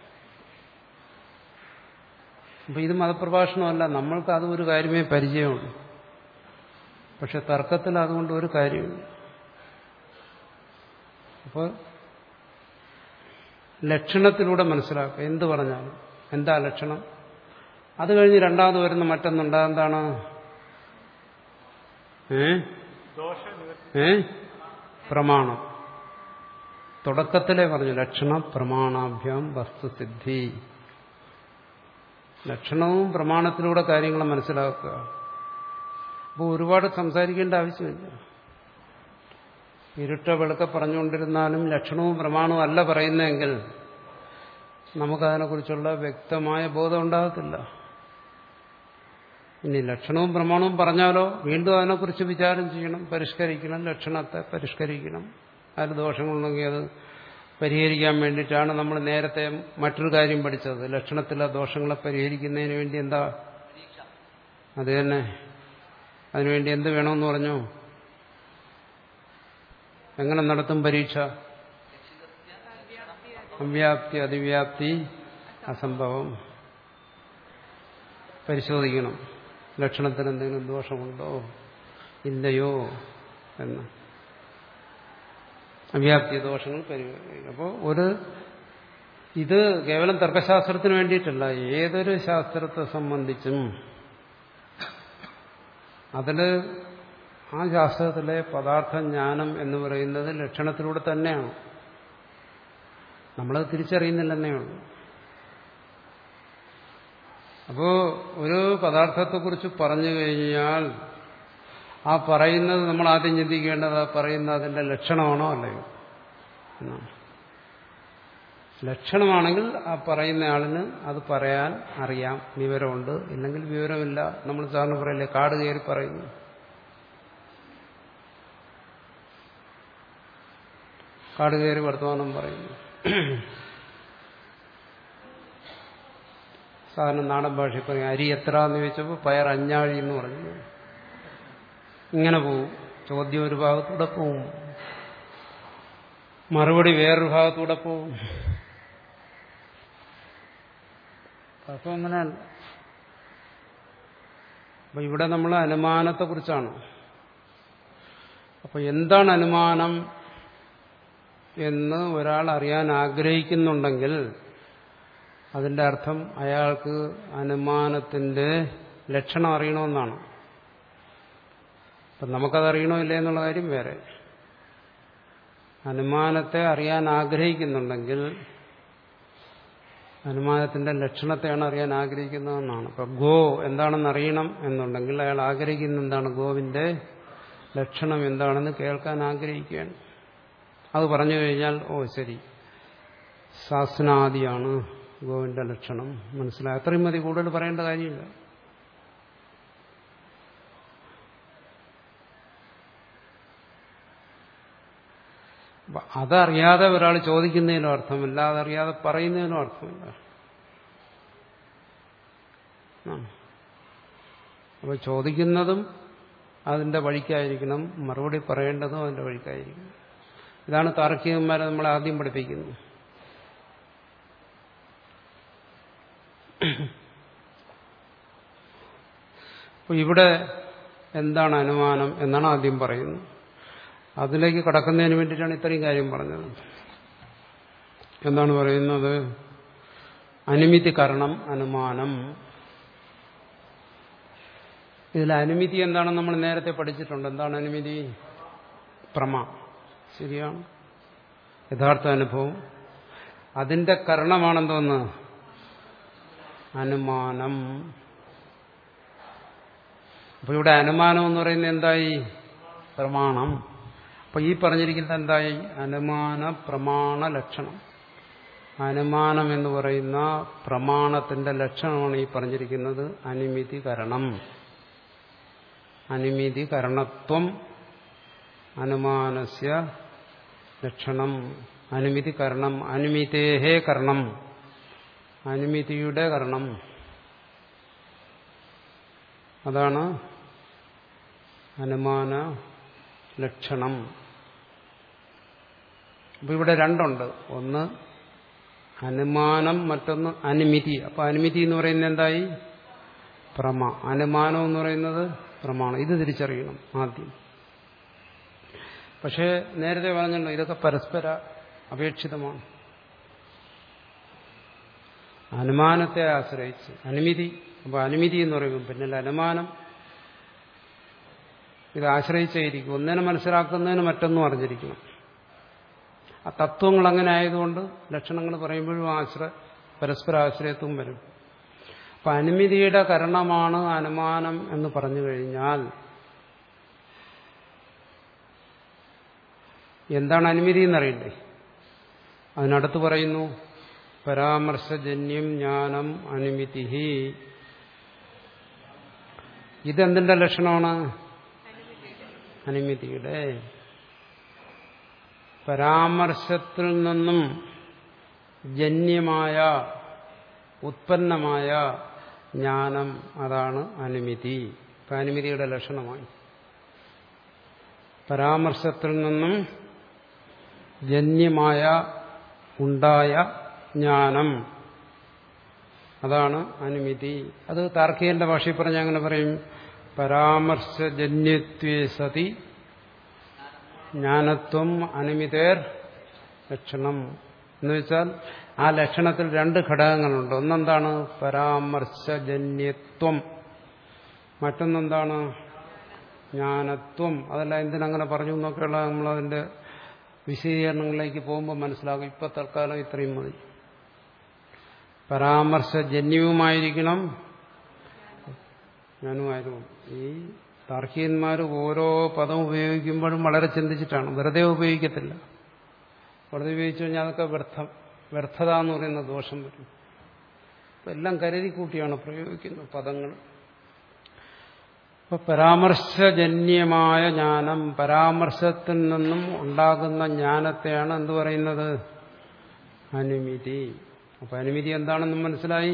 അപ്പം ഇത് മതപ്രഭാഷണമല്ല, നമ്മൾക്ക് അത് ഒരു കാര്യമേ പരിചയമുള്ളൂ. പക്ഷെ തർക്കത്തിൽ അതുകൊണ്ട് ഒരു കാര്യമില്ല. അപ്പോൾ ലക്ഷണത്തിലൂടെ മനസ്സിലാക്കുക. എന്ത് പറഞ്ഞാലും എന്താ ലക്ഷണം? അത് കഴിഞ്ഞ് രണ്ടാമത് വരുന്ന മറ്റൊന്നുണ്ട്. എന്താണ്? ഏ ഏ പ്രമാണം. തുടക്കത്തിലേ പറഞ്ഞു ലക്ഷണ പ്രമാണാഭ്യാം വസ്തുസിദ്ധി. ലക്ഷണവും പ്രമാണത്തിലൂടെ കാര്യങ്ങൾ മനസ്സിലാക്കുക. അപ്പോൾ ഒരുപാട് സംസാരിക്കേണ്ട ആവശ്യമില്ല. ഇരുട്ട വെളുക്ക പറഞ്ഞുകൊണ്ടിരുന്നാലും ലക്ഷണവും പ്രമാണവും അല്ല പറയുന്നതെങ്കിൽ നമുക്കതിനെക്കുറിച്ചുള്ള വ്യക്തമായ ബോധം ഉണ്ടാകത്തില്ല. ഇനി ലക്ഷണവും പ്രമാണവും പറഞ്ഞാലോ വീണ്ടും അതിനെക്കുറിച്ച് വിചാരം ചെയ്യണം, പരിഷ്കരിക്കണം, ലക്ഷണത്തെ പരിഷ്കരിക്കണം. അതിൽ ദോഷങ്ങളുണ്ടെങ്കിൽ അത് പരിഹരിക്കാൻ വേണ്ടിയിട്ടാണ് നമ്മൾ നേരത്തെ മറ്റൊരു കാര്യം പഠിച്ചത്. ലക്ഷണത്തിലെ ദോഷങ്ങളെ പരിഹരിക്കുന്നതിന് വേണ്ടി എന്താ? അത് തന്നെ. അതിനുവേണ്ടി എന്ത് വേണമെന്ന് പറഞ്ഞു? എങ്ങനെ നടത്തും പരീക്ഷ? അവ്യാപ്തി, അതിവ്യാപ്തി, അസംഭവം പരിശോധിക്കണം. ലക്ഷണത്തിന് എന്തെങ്കിലും ദോഷമുണ്ടോ ഇല്ലയോ എന്ന്. അവ്യാപ്തി ദോഷങ്ങൾ പരിഹരിക്കും. അപ്പോൾ ഒരു ഇത് കേവലം തർക്കശാസ്ത്രത്തിന് വേണ്ടിയിട്ടല്ല, ഏതൊരു ശാസ്ത്രത്തെ സംബന്ധിച്ചും അതിൽ ആ ശാസ്ത്രത്തിലെ പദാർത്ഥജ്ഞാനം എന്ന് പറയുന്നത് ലക്ഷണത്തിലൂടെ തന്നെയാണ്. നമ്മളത് തിരിച്ചറിയുന്നില്ലെന്നേ ഉള്ളൂ. അപ്പോൾ ഒരു പദാർത്ഥത്തെക്കുറിച്ച് പറഞ്ഞു കഴിഞ്ഞാൽ ആ പറയുന്നത് നമ്മൾ ആദ്യം ചിന്തിക്കേണ്ടത് ആ പറയുന്നത് അതിന്റെ ലക്ഷണമാണോ അല്ലയോ എന്നാണ്. ലക്ഷണമാണെങ്കിൽ ആ പറയുന്ന ആളിന് അത് പറയാൻ അറിയാം, വിവരമുണ്ട്. ഇല്ലെങ്കിൽ വിവരമില്ല. നമ്മൾ സാറിന് പറയില്ലേ, കാട് കയറി പറയുന്നു. കാട് കയറി വർത്തമാനം പറയുന്നു. സാധാരണ നാടൻ ഭാഷയിൽ പറയും അരി എത്ര എന്ന് ചോദിച്ചപ്പോൾ പയർ അഞ്ഞാഴി എന്ന് പറഞ്ഞു. ഇങ്ങനെ പോവും. ചോദ്യം ഒരു ഭാഗത്തൂടെ പോവും, മറുപടി വേറൊരു ഭാഗത്തൂടെ പോവും. അപ്പം അങ്ങനെയല്ല. അപ്പൊ ഇവിടെ നമ്മൾ അനുമാനത്തെക്കുറിച്ചാണ്. അപ്പൊ എന്താണ് അനുമാനം എന്ന് ഒരാൾ അറിയാൻ ആഗ്രഹിക്കുന്നുണ്ടെങ്കിൽ അതിന്റെ അർത്ഥം അയാൾക്ക് അനുമാനത്തിന്റെ ലക്ഷണം അറിയണമെന്നാണ്. അപ്പം നമുക്കതറിയണോ ഇല്ലേ എന്നുള്ള കാര്യം വേറെ. അനുമാനത്തെ അറിയാൻ ആഗ്രഹിക്കുന്നുണ്ടെങ്കിൽ അനുമാനത്തിന്റെ ലക്ഷണത്തെയാണ് അറിയാൻ ആഗ്രഹിക്കുന്നതെന്നാണ്. അപ്പൊ ഗോ എന്താണെന്ന് അറിയണം എന്നുണ്ടെങ്കിൽ അയാൾ ആഗ്രഹിക്കുന്ന എന്താണ്? ഗോവിന്റെ ലക്ഷണം എന്താണെന്ന് കേൾക്കാൻ ആഗ്രഹിക്കുകയാണ്. അത് പറഞ്ഞു കഴിഞ്ഞാൽ ഓ ശരി, സാസ്നാദിയാണ് ഗോവിന്റെ ലക്ഷണം, മനസ്സിലായി. അത്രയും മതി, കൂടുതൽ പറയേണ്ട കാര്യമില്ല. അപ്പൊ അതറിയാതെ ഒരാൾ ചോദിക്കുന്നതിനും അർത്ഥമില്ല, അതറിയാതെ പറയുന്നതിനും അർത്ഥമില്ല. അപ്പൊ ചോദിക്കുന്നതും അതിന്റെ വഴിക്കായിരിക്കണം, മറുപടി പറയേണ്ടതും അതിന്റെ വഴിക്കായിരിക്കണം. ഇതാണ് താർക്കികന്മാരെ നമ്മളെ ആദ്യം പഠിപ്പിക്കുന്നത്. അപ്പൊ ഇവിടെ എന്താണ് അനുമാനം എന്നാണ് ആദ്യം പറയുന്നത്. അതിലേക്ക് കടക്കുന്നതിന് വേണ്ടിയിട്ടാണ് ഇത്രയും കാര്യം പറഞ്ഞത്. എന്താണ് പറയുന്നത്? അനുമിതി കരണം അനുമാനം. ഇതിൽ അനുമിതി എന്താണെന്ന് നമ്മൾ നേരത്തെ പഠിച്ചിട്ടുണ്ട്. എന്താണ് അനുമിതി? പ്രമ. ശരിയാണ്, യഥാർത്ഥ അനുഭവം. അതിന്റെ കരണമാണെന്തോന്ന്? അനുമാനം. അപ്പൊ ഇവിടെ അനുമാനം എന്ന് പറയുന്നത് എന്തായി? പ്രമാണം. അപ്പൊ ഈ പറഞ്ഞിരിക്കുന്നത് എന്തായി? അനുമാന പ്രമാണ ലക്ഷണം. അനുമാനം എന്ന് പറയുന്ന പ്രമാണത്തിന്റെ ലക്ഷണമാണ് ഈ പറഞ്ഞിരിക്കുന്നത് അനുമിതി കരണം. അനുമിതി കരണത്വം അനുമാനസ്യ ലക്ഷണം. അനുമിതി കരണം, അനുമിതേഹേ കരണം, അനുമിതിയുടെ കരണം. അതാണ് അനുമാന ലക്ഷണം. അപ്പൊ ഇവിടെ രണ്ടുണ്ട്. ഒന്ന് അനുമാനം, മറ്റൊന്ന് അനുമിതി. അപ്പൊ അനുമിതി എന്ന് പറയുന്നത് എന്തായി? പ്രമ. അനുമാനം എന്ന് പറയുന്നത് പ്രമാണം. ഇത് തിരിച്ചറിയണം ആദ്യം. പക്ഷേ നേരത്തെ പറഞ്ഞല്ലോ, ഇതൊക്കെ പരസ്പര അപേക്ഷിതമാണ്. അനുമാനത്തെ ആശ്രയിച്ച് അനുമിതി. അപ്പൊ അനുമിതി എന്ന് പറയുമ്പോൾ പിന്നെ അനുമാനം ഇത് ആശ്രയിച്ചായിരിക്കും. ഒന്നിനെ മനസ്സിലാക്കുന്നതിന് മറ്റൊന്നും അറിഞ്ഞിരിക്കണം. ആ തത്വങ്ങൾ അങ്ങനെ ആയതുകൊണ്ട് ലക്ഷണങ്ങൾ പറയുമ്പോഴും ആശ്ര പരസ്പര ആശ്രയത്വം വരും. അപ്പൊ അനുമിതിയുടെ കരണമാണ് അനുമാനം എന്ന് പറഞ്ഞു കഴിഞ്ഞാൽ എന്താണ് അനുമിതി എന്നറിയണ്ടേ? അതിനടുത്ത് പറയുന്നു പരാമർശജന്യം ജ്ഞാനം അനുമിതി. ഇതെന്തിന്റെ ലക്ഷണമാണ്? അനുമിതിയുടെ. പരാമർശത്തിൽ നിന്നും ജന്യമായ ഉത്പന്നമായ ജ്ഞാനം, അതാണ് അനുമിതി. അനുമിതിയുടെ ലക്ഷണമായി പരാമർശത്തിൽ നിന്നും ജന്യമായ ഉണ്ടായ ജ്ഞാനം, അതാണ് അനുമിതി. അത് താർക്കികന്റെ ഭാഷയിൽ പറഞ്ഞാൽ അങ്ങനെ പറയും: പരാമർശജന്യത്വേ സതി ജ്ഞാനത്വം അനുമിതേർ ലക്ഷണം. എന്ന് വെച്ചാൽ ആ ലക്ഷണത്തിൽ രണ്ട് ഘടകങ്ങളുണ്ട്. ഒന്നെന്താണ്? പരാമർശജന്യത്വം. മറ്റൊന്നെന്താണ്? ജ്ഞാനത്വം. അതെല്ലാം എന്തിനങ്ങനെ പറഞ്ഞു എന്നൊക്കെയുള്ള നമ്മളതിന്റെ വിശദീകരണങ്ങളിലേക്ക് പോകുമ്പോൾ മനസ്സിലാകും. ഇപ്പൊ തൽക്കാലം ഇത്രയും മതി. പരാമർശജന്യവുമായിരിക്കണം, ജ്ഞാനവുമായിരുന്നു. ഈ താർക്കികന്മാർ ഓരോ പദം ഉപയോഗിക്കുമ്പോഴും വളരെ ചിന്തിച്ചിട്ടാണ്. വെറുതെ ഉപയോഗിക്കത്തില്ല. വെറുതെ ഉപയോഗിച്ചു കഴിഞ്ഞാൽ അതൊക്കെ വ്യർത്ഥം വ്യർത്ഥത എന്ന് പറയുന്ന ദോഷം വരും. അപ്പം എല്ലാം കരുതി കൂട്ടിയാണ് പ്രയോഗിക്കുന്നത് പദങ്ങൾ. അപ്പൊ പരാമർശജന്യമായ ജ്ഞാനം, പരാമർശത്തിൽ നിന്നും ഉണ്ടാകുന്ന ജ്ഞാനത്തെയാണ് എന്ത് പറയുന്നത്? അനുമിതി. അപ്പൊ അനുമിതി എന്താണെന്ന് മനസ്സിലായി.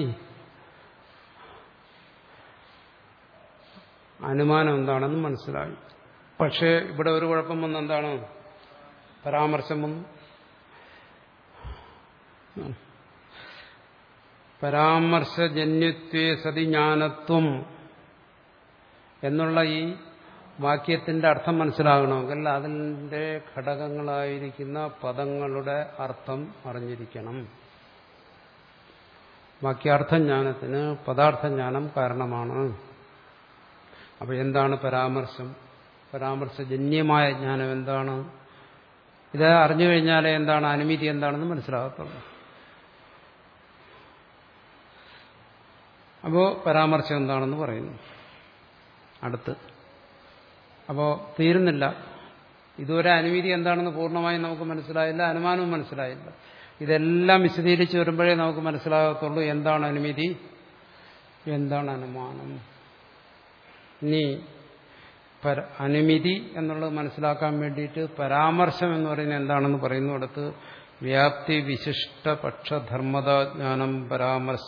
അനുമാനം എന്താണെന്ന് മനസ്സിലായി. പക്ഷേ ഇവിടെ ഒരു കുഴപ്പം വന്ന് എന്താണ്? പരാമർശം വന്നു. പരാമർശജന്യത്വേ സതി ജ്ഞാനത്വം എന്നുള്ള ഈ വാക്യത്തിന്റെ അർത്ഥം മനസ്സിലാകണമെങ്കിൽ അതിന്റെ ഘടകങ്ങളായിരിക്കുന്ന പദങ്ങളുടെ അർത്ഥം അറിഞ്ഞിരിക്കണം. വാക്യാർത്ഥജ്ഞാനത്തിന് പദാർത്ഥജ്ഞാനം കാരണമാണ്. അപ്പൊ എന്താണ് പരാമർശം? പരാമർശജന്യമായ ജ്ഞാനം എന്താണ്? ഇത് അറിഞ്ഞു കഴിഞ്ഞാലേ എന്താണ് അനുമിതി എന്താണെന്ന് മനസ്സിലാകത്തുള്ളൂ. അപ്പോ പരാമർശം എന്താണെന്ന് പറയുന്നു അടുത്ത്. അപ്പോ തീരുന്നില്ല. ഇതുവരെ അനുമതി എന്താണെന്ന് പൂർണ്ണമായും നമുക്ക് മനസ്സിലായില്ല, അനുമാനവും മനസ്സിലായില്ല. ഇതെല്ലാം വിശദീകരിച്ച് വരുമ്പോഴേ നമുക്ക് മനസ്സിലാകത്തുള്ളൂ എന്താണ് അനുമതി, എന്താണ് അനുമാനം. ഇനി അനുമിതി എന്നുള്ളത് മനസ്സിലാക്കാൻ വേണ്ടിയിട്ട് പരാമർശം എന്ന് പറയുന്നത് എന്താണെന്ന് പറയുന്നിടത്ത് വ്യാപ്തി വിശിഷ്ട പക്ഷധർമ്മതാജ്ഞാനം പരാമർശ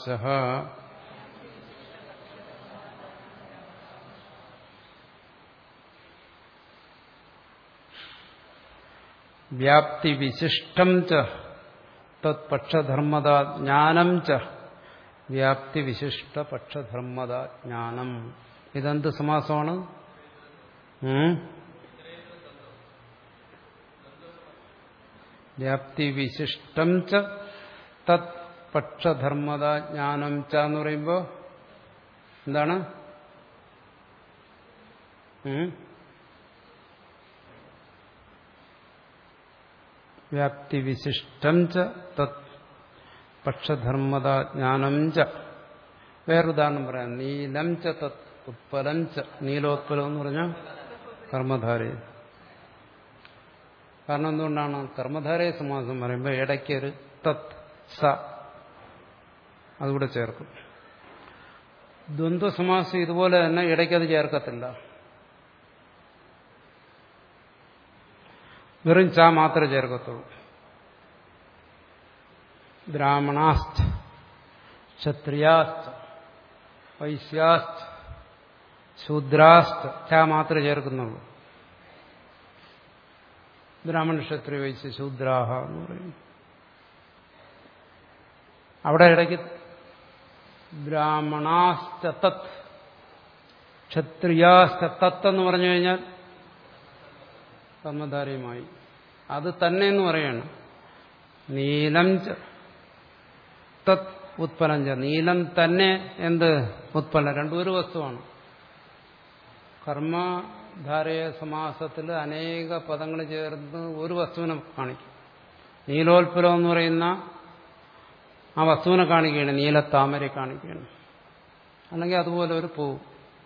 വ്യാപ്തി വിശിഷ്ടം ച തത് പക്ഷധർമ്മതാജ്ഞാനം ച വ്യാപ്തി വിശിഷ്ട പക്ഷധർമ്മതാജ്ഞാനം. ഇതെന്ത് സമാസമാണ്? വ്യാപ്തി വിശിഷ്ടം ച തത് പക്ഷധർമ്മതാജ്ഞാനം ച എന്ന് പറയുമ്പോൾ എന്താണ്? വ്യാപ്തി വിശിഷ്ടം ച തത് പക്ഷധർമ്മതാജ്ഞാനം ച. വേറൊരുദാഹരണം പറയാം. നീലം ച തത് ഉത്പലം ച. നീലോത്പലം എന്ന് പറഞ്ഞാൽ കർമ്മധാരയ. കാരണം എന്തുകൊണ്ടാണ്? കർമ്മധാരയ സമാസം പറയുമ്പോൾ ഇടയ്ക്കൊരു തത് സ അതുകൂടെ ചേർക്കും. ദ്വന്ദ്വസമാസം ഇതുപോലെ തന്നെ ഇടയ്ക്കത് ചേർക്കത്തില്ല. വെറും ച മാത്രമേ ചേർക്കത്തുള്ളൂ. ബ്രാഹ്മണാശ്ച ക്ഷത്രിയാശ്ച വൈശ്യാശ്ച ശൂദ്രാശ്ച ച മാത്രമേ ചേർക്കുന്നുള്ളൂ. ബ്രാഹ്മണ ക്ഷത്രിയ വൈശ്യ ശൂദ്രാഹ എന്ന് പറയും. അവിടെ ഇടയ്ക്ക് ബ്രാഹ്മണാശ്ച തത് ക്ഷത്രിയാശ്ച തത്ത് എന്ന് പറഞ്ഞു കഴിഞ്ഞാൽ കർമ്മധാരയുമായി. അത് തന്നെ എന്ന് പറയാണ്. നീലം തത് ഉത്പലം ച. നീലം തന്നെ എന്ത് ഉത്പലം? രണ്ടും ഒരു വസ്തുവാണ്. കർമ്മധാരയ സമാസത്തിൽ അനേക പദങ്ങൾ ചേർന്ന് ഒരു വസ്തുവിനെ കാണിക്കും. നീലോത്പലം എന്ന് പറയുന്ന ആ വസ്തുവിനെ കാണിക്കുകയാണ്, നീലത്താമരെ കാണിക്കുകയാണ്. അല്ലെങ്കിൽ അതുപോലെ ഒരു പൂവ്.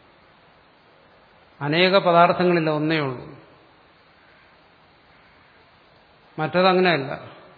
അനേക പദാർത്ഥങ്ങളില്ല, ഒന്നേ ഉള്ളൂ. മറ്റതങ്ങനെയല്ല.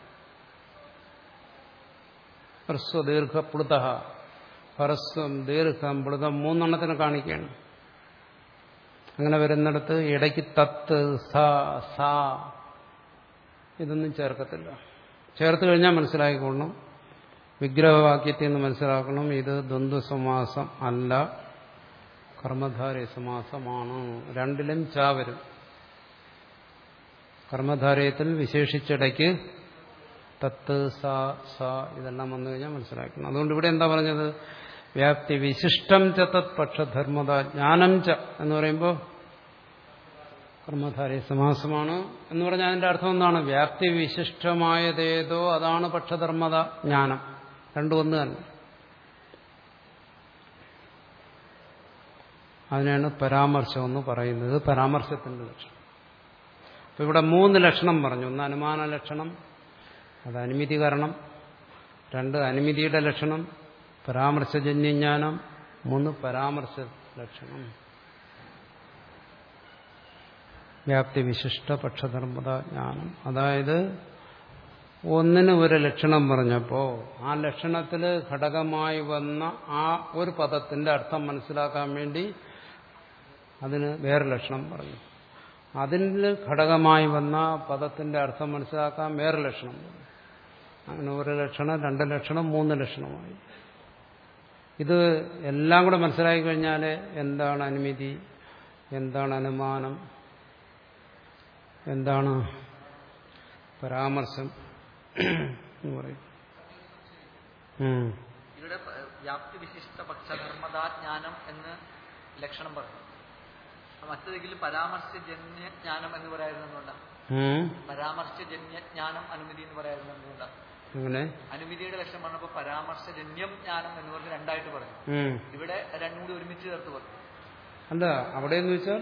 ഹ്രസ്വ ദീർഘ പ്ലുത, ഹ്രസ്വം ദീർഘം പ്ലുതം മൂന്നെണ്ണത്തിനെ കാണിക്കുകയാണ്. അങ്ങനെ വരുന്നിടത്ത് ഇടയ്ക്ക് തത്ത് സ സ ഇതൊന്നും ചേർക്കത്തില്ല. ചേർത്ത് കഴിഞ്ഞാൽ മനസ്സിലാക്കിക്കൊള്ളണം. വിഗ്രഹവാക്യത്തിൽ നിന്ന് മനസ്സിലാക്കണം, ഇത് ദ്വന്ദ്വസമാസം അല്ല, കർമ്മധാരയ സമാസമാണ്. രണ്ടിലും ച വരും. കർമ്മധാരയത്തിൽ വിശേഷിച്ചിടയ്ക്ക് തത്ത് സ സ ഇതെല്ലാം വന്നു കഴിഞ്ഞാൽ മനസ്സിലാക്കണം. അതുകൊണ്ട് ഇവിടെ എന്താ പറഞ്ഞത്? വ്യാപ്തി വിശിഷ്ടം ച തത് പക്ഷധർമ്മത ജ്ഞാനം ച എന്ന് പറയുമ്പോൾ കർമ്മധാരയ സമാസമാണ് എന്ന് പറഞ്ഞാൽ അതിന്റെ അർത്ഥം എന്താണ്? വ്യാപ്തി വിശിഷ്ടമായതേതോ അതാണ് പക്ഷധർമ്മത ജ്ഞാനം. രണ്ടും ഒന്ന് തന്നെ. അതിനാണ് പരാമർശം എന്ന് പറയുന്നത്. പരാമർശത്തിന്റെ ലക്ഷണം. അപ്പൊ ഇവിടെ മൂന്ന് ലക്ഷണം പറഞ്ഞു. ഒന്ന് അനുമാന ലക്ഷണം, അത് അനുമിതി കാരണം. രണ്ട് അനുമിതിയുടെ ലക്ഷണം, പരാമർശജന്യജ്ഞാനം. മൂന്ന് പരാമർശ ലക്ഷണം, വ്യാപ്തി വിശിഷ്ട പക്ഷധർമ്മത ജ്ഞാനം. അതായത് ഒന്നിന് ഒരു ലക്ഷണം പറഞ്ഞപ്പോൾ ആ ലക്ഷണത്തിൽ ഘടകമായി വന്ന ആ ഒരു പദത്തിന്റെ അർത്ഥം മനസ്സിലാക്കാൻ വേണ്ടി അതിന് വേറെ ലക്ഷണം പറഞ്ഞു. അതിന് ഘടകമായി വന്ന പദത്തിന്റെ അർത്ഥം മനസ്സിലാക്കാൻ വേറെ ലക്ഷണം പറഞ്ഞു. അങ്ങനെ ഒരു ലക്ഷണം, രണ്ട് ലക്ഷണം, മൂന്ന് ലക്ഷണമായി. ഇത് എല്ലാം കൂടെ മനസ്സിലാക്കി കഴിഞ്ഞാൽ എന്താണ് അനുമിതി, എന്താണ് അനുമാനം, എന്താണ് പരാമർശം എന്ന് പറയും. ഇവിടെ വ്യാപ്തി വിശിഷ്ട പക്ഷധർമ്മതാജ്ഞാനം എന്ന് ലക്ഷണം പറഞ്ഞു. മറ്റേതെങ്കിലും പരാമർശജന്യ ജ്ഞാനം എന്ന് പറയാറുണ്ട്. പരാമർശജന്യ ജ്ഞാനം അനുമതി എന്ന് പറയാറുണ്ട്. അങ്ങനെ അനുമതിയുടെ ലക്ഷണം പറഞ്ഞപ്പോൾ പരാമർശജന്യം ജ്ഞാനം എന്ന് പറഞ്ഞ് രണ്ടായിട്ട് പറഞ്ഞു. ഇവിടെ രണ്ടും കൂടി ഒരുമിച്ച് ചേർത്ത് പറഞ്ഞു. അല്ല, അവിടെ എന്ന് വെച്ചാൽ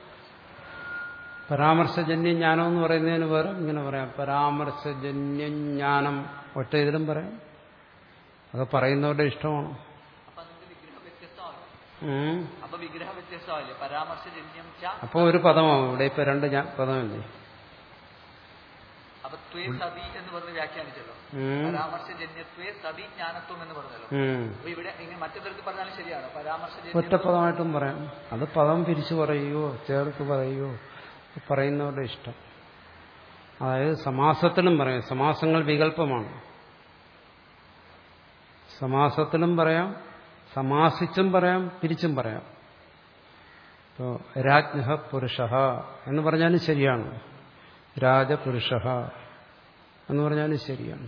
പരാമർശജന്യ ജ്ഞാനം എന്ന് പറയുന്നതിന് വേറെ ഇങ്ങനെ പറയാം. പരാമർശജന്യ ജ്ഞാനം ഒറ്റ ഇതിലും പറയാം. അത് പറയുന്നവരുടെ ഇഷ്ടമാണ്. അപ്പൊ അതിന്റെ വിഗ്രഹം വ്യത്യസ്തമാവില്ല. അപ്പൊ വിഗ്രഹം വ്യത്യസ്തമാവില്ലേ? പരാമർശജന്യം. അപ്പൊ ഒരു പദമാവും. ഇവിടെ ഇപ്പൊ രണ്ട് പദമല്ലേ? അപ്പൊ ത്വേ സതി എന്ന് പറഞ്ഞ് വ്യാഖ്യാനിച്ചല്ലോ, പരാമർശജന്യത്വേ സതി ജ്ഞാനത്വം എന്ന് പറഞ്ഞല്ലോ. അപ്പൊ ഇവിടെ ഇങ്ങനെ മറ്റു തരത്തിൽ പറഞ്ഞാലും ശരിയാണ്. പരാമർശജന്യ ഒറ്റപ്പദമായിട്ടും പറയാം. അത് പദം പിരിച്ചു പറയുകയോ ചേർത്ത് പറയുകയോ പറയുന്നവരുടെ ഇഷ്ടം. അതായത് സമാസത്തിലും പറയാം. സമാസങ്ങൾ വികല്പമാണ്. സമാസത്തിലും പറയാം, സമാസിച്ചും പറയാം, പിരിച്ചും പറയാം. ഇപ്പോൾ രാജ്ഞ പുരുഷ എന്ന് പറഞ്ഞാലും ശരിയാണ്, രാജപുരുഷ എന്ന് പറഞ്ഞാലും ശരിയാണ്.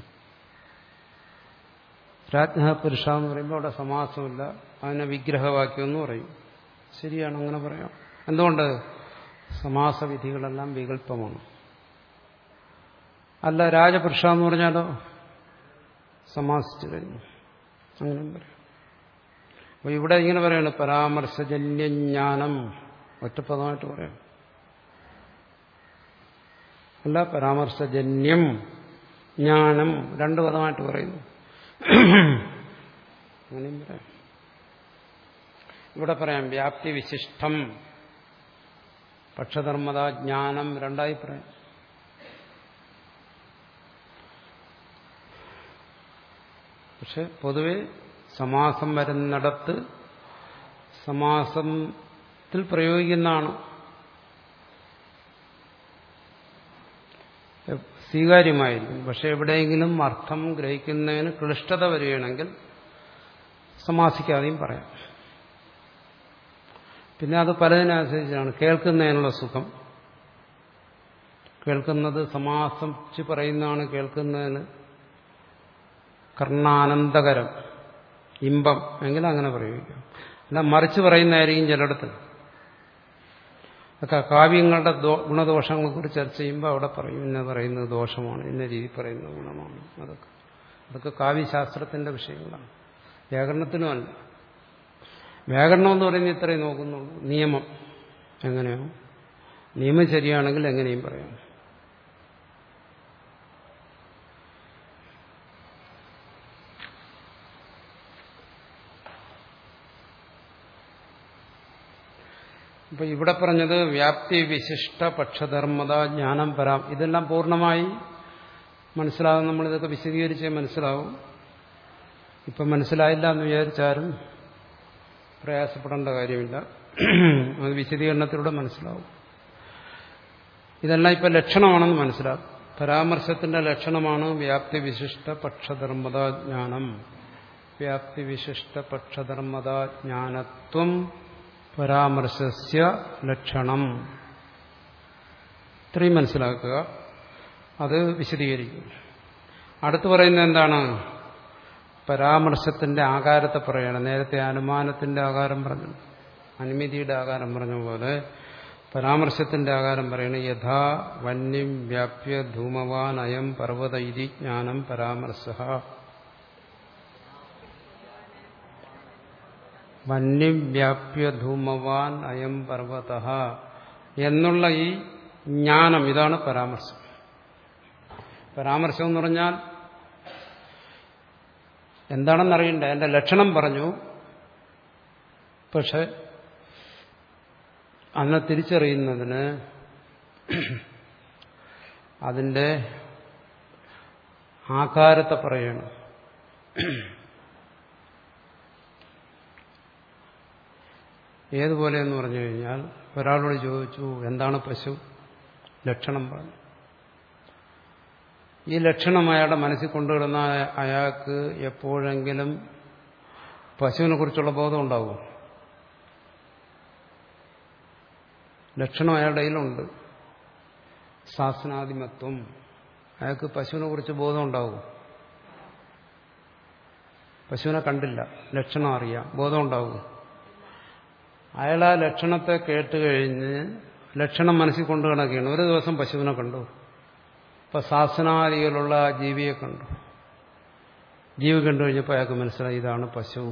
രാജ്ഞ പുരുഷ എന്ന് പറയുമ്പോൾ അവിടെ സമാസമില്ല, അതിനെ വിഗ്രഹവാക്യം എന്ന് പറയും. ശരിയാണ്, അങ്ങനെ പറയാം. എന്തുകൊണ്ട്? സമാസവിധികളെല്ലാം വികല്പമാണ്. അല്ല രാജപുരുഷ എന്ന് പറഞ്ഞാലോ സമാസിച്ചു കഴിഞ്ഞു, അങ്ങനെ പറയാം. അപ്പോൾ ഇവിടെ ഇങ്ങനെ പറയാണ്, പരാമർശജന്യജ്ഞാനം ഒറ്റപ്പദമായിട്ട് പറയാം. അല്ല പരാമർശജന്യം ജ്ഞാനം രണ്ടു പദമായിട്ട് പറയുന്നു, അങ്ങനെയും പറയാം. ഇവിടെ പറയാം വ്യാപ്തി വിശിഷ്ടം പക്ഷധർമ്മത ജ്ഞാനം രണ്ടായി പറയാം. പക്ഷെ പൊതുവെ സമാസം വരുന്നിടത്ത് സമാസത്തിൽ പ്രയോഗിക്കുന്നതാണ് സ്വീകാര്യമായിരിക്കും. പക്ഷെ എവിടെയെങ്കിലും അർത്ഥം ഗ്രഹിക്കുന്നതിന് ക്ലിഷ്ടത വരികയാണെങ്കിൽ സമാസിക്കാതെയും പറയാം. പിന്നെ അത് പലതിനനുസരിച്ചാണ്. കേൾക്കുന്നതിനുള്ള സുഖം, കേൾക്കുന്നത് സമാസിച്ച് പറയുന്നതാണ് കേൾക്കുന്നതിന് കർണാനന്ദകരം, ഇമ്പം എങ്കിൽ അങ്ങനെ പ്രയോഗിക്കാം. അല്ല മറിച്ച് പറയുന്നതായിരിക്കും ചിലയിടത്ത്. ഒക്കെ കാവ്യങ്ങളുടെ ഗുണദോഷങ്ങളെ കുറിച്ച് ചർച്ച ചെയ്യുമ്പോൾ അവിടെ പറയും ഇന്ന പറയുന്നത് ദോഷമാണ്, ഇന്ന രീതി പറയുന്നത് ഗുണമാണ്. അതൊക്കെ അതൊക്കെ കാവ്യശാസ്ത്രത്തിന്റെ വിഷയങ്ങളാണ്, വ്യാകരണത്തിനുമല്ല. വ്യാകരണം എന്ന് പറയുന്നത് ഇത്രയും നോക്കുന്നുള്ളൂ, നിയമം എങ്ങനെയോ, നിയമം ശരിയാണെങ്കിൽ എങ്ങനെയും പറയാം. അപ്പൊ ഇവിടെ പറഞ്ഞത് വ്യാപ്തി വിശിഷ്ട പക്ഷധർമ്മത ജ്ഞാനം പരാം, ഇതെല്ലാം പൂർണ്ണമായി മനസ്സിലാകും. നമ്മളിതൊക്കെ വിശദീകരിച്ചേ മനസ്സിലാവും. ഇപ്പം മനസ്സിലായില്ല എന്ന് വിചാരിച്ചാലും പ്രയാസപ്പെടേണ്ട കാര്യമില്ല, അത് വിശദീകരണത്തിലൂടെ മനസ്സിലാവും. ഇതെല്ലാം ഇപ്പം ലക്ഷണമാണെന്ന് മനസ്സിലാവും. പരാമർശത്തിന്റെ ലക്ഷണമാണ് വ്യാപ്തി വിശിഷ്ട പക്ഷധർമ്മത ജ്ഞാനം. വ്യാപ്തി വിശിഷ്ട പക്ഷധർമ്മത ജ്ഞാനത്വം പരാമർശസ്യ ലക്ഷണം. ഇത്രയും മനസ്സിലാക്കുക, അത് വിശദീകരിക്കും. അടുത്ത് പറയുന്നത് എന്താണ്? പരാമർശത്തിന്റെ ആകാരത്തെ പറയണം. നേരത്തെ അനുമാനത്തിന്റെ ആകാരം പറഞ്ഞു, അനുമതിയുടെ ആകാരം പറഞ്ഞ പോലെ പരാമർശത്തിന്റെ ആകാരം പറയണം. യഥാ വന്യം വ്യാപ്യ ധൂമവാൻ അയം പർവ്വത ഇതി ജ്ഞാനം പരാമർശ. വന്യം വ്യാപ്യ ധൂമവാൻ അയം പർവ്വത എന്നുള്ള ഈ ജ്ഞാനം, ഇതാണ് പരാമർശം. പരാമർശം എന്ന് പറഞ്ഞാൽ എന്താണെന്നറിയണ്ടേ, അതിന്റെ ലക്ഷണം പറഞ്ഞു. പക്ഷെ അതിനെ തിരിച്ചറിയുന്നതിന് അതിന്റെ ആകാരത്തെ പറയണം. ഏതുപോലെ എന്ന് പറഞ്ഞു കഴിഞ്ഞാൽ, ഒരാളോട് ചോദിച്ചു എന്താണ് പശു, ലക്ഷണം പറഞ്ഞു. ഈ ലക്ഷണം അയാളുടെ മനസ്സിൽ കൊണ്ടുകിടന്ന അയാൾക്ക് എപ്പോഴെങ്കിലും പശുവിനെ കുറിച്ചുള്ള ബോധം ഉണ്ടാവും. ലക്ഷണം അയാളുടെ കയ്യിലുണ്ട്, ശാസനാധിമത്വം. അയാൾക്ക് പശുവിനെ കുറിച്ച് ബോധം ഉണ്ടാവും. പശുവിനെ കണ്ടില്ല, ലക്ഷണം അറിയാം, ബോധം ഉണ്ടാവും. അയാൾ ആ ലക്ഷണത്തെ കേട്ടുകഴിഞ്ഞ് ലക്ഷണം മനസ്സിൽ കൊണ്ടു കിടക്കുകയാണ്. ഒരു ദിവസം പശുവിനെ കണ്ടു, ഇപ്പൊ ശാസനാദികളുള്ള ആ ജീവിയെ കണ്ടു. ജീവി കണ്ടു കഴിഞ്ഞപ്പോൾ അയാൾക്ക് മനസ്സിലായി ഇതാണ് പശു.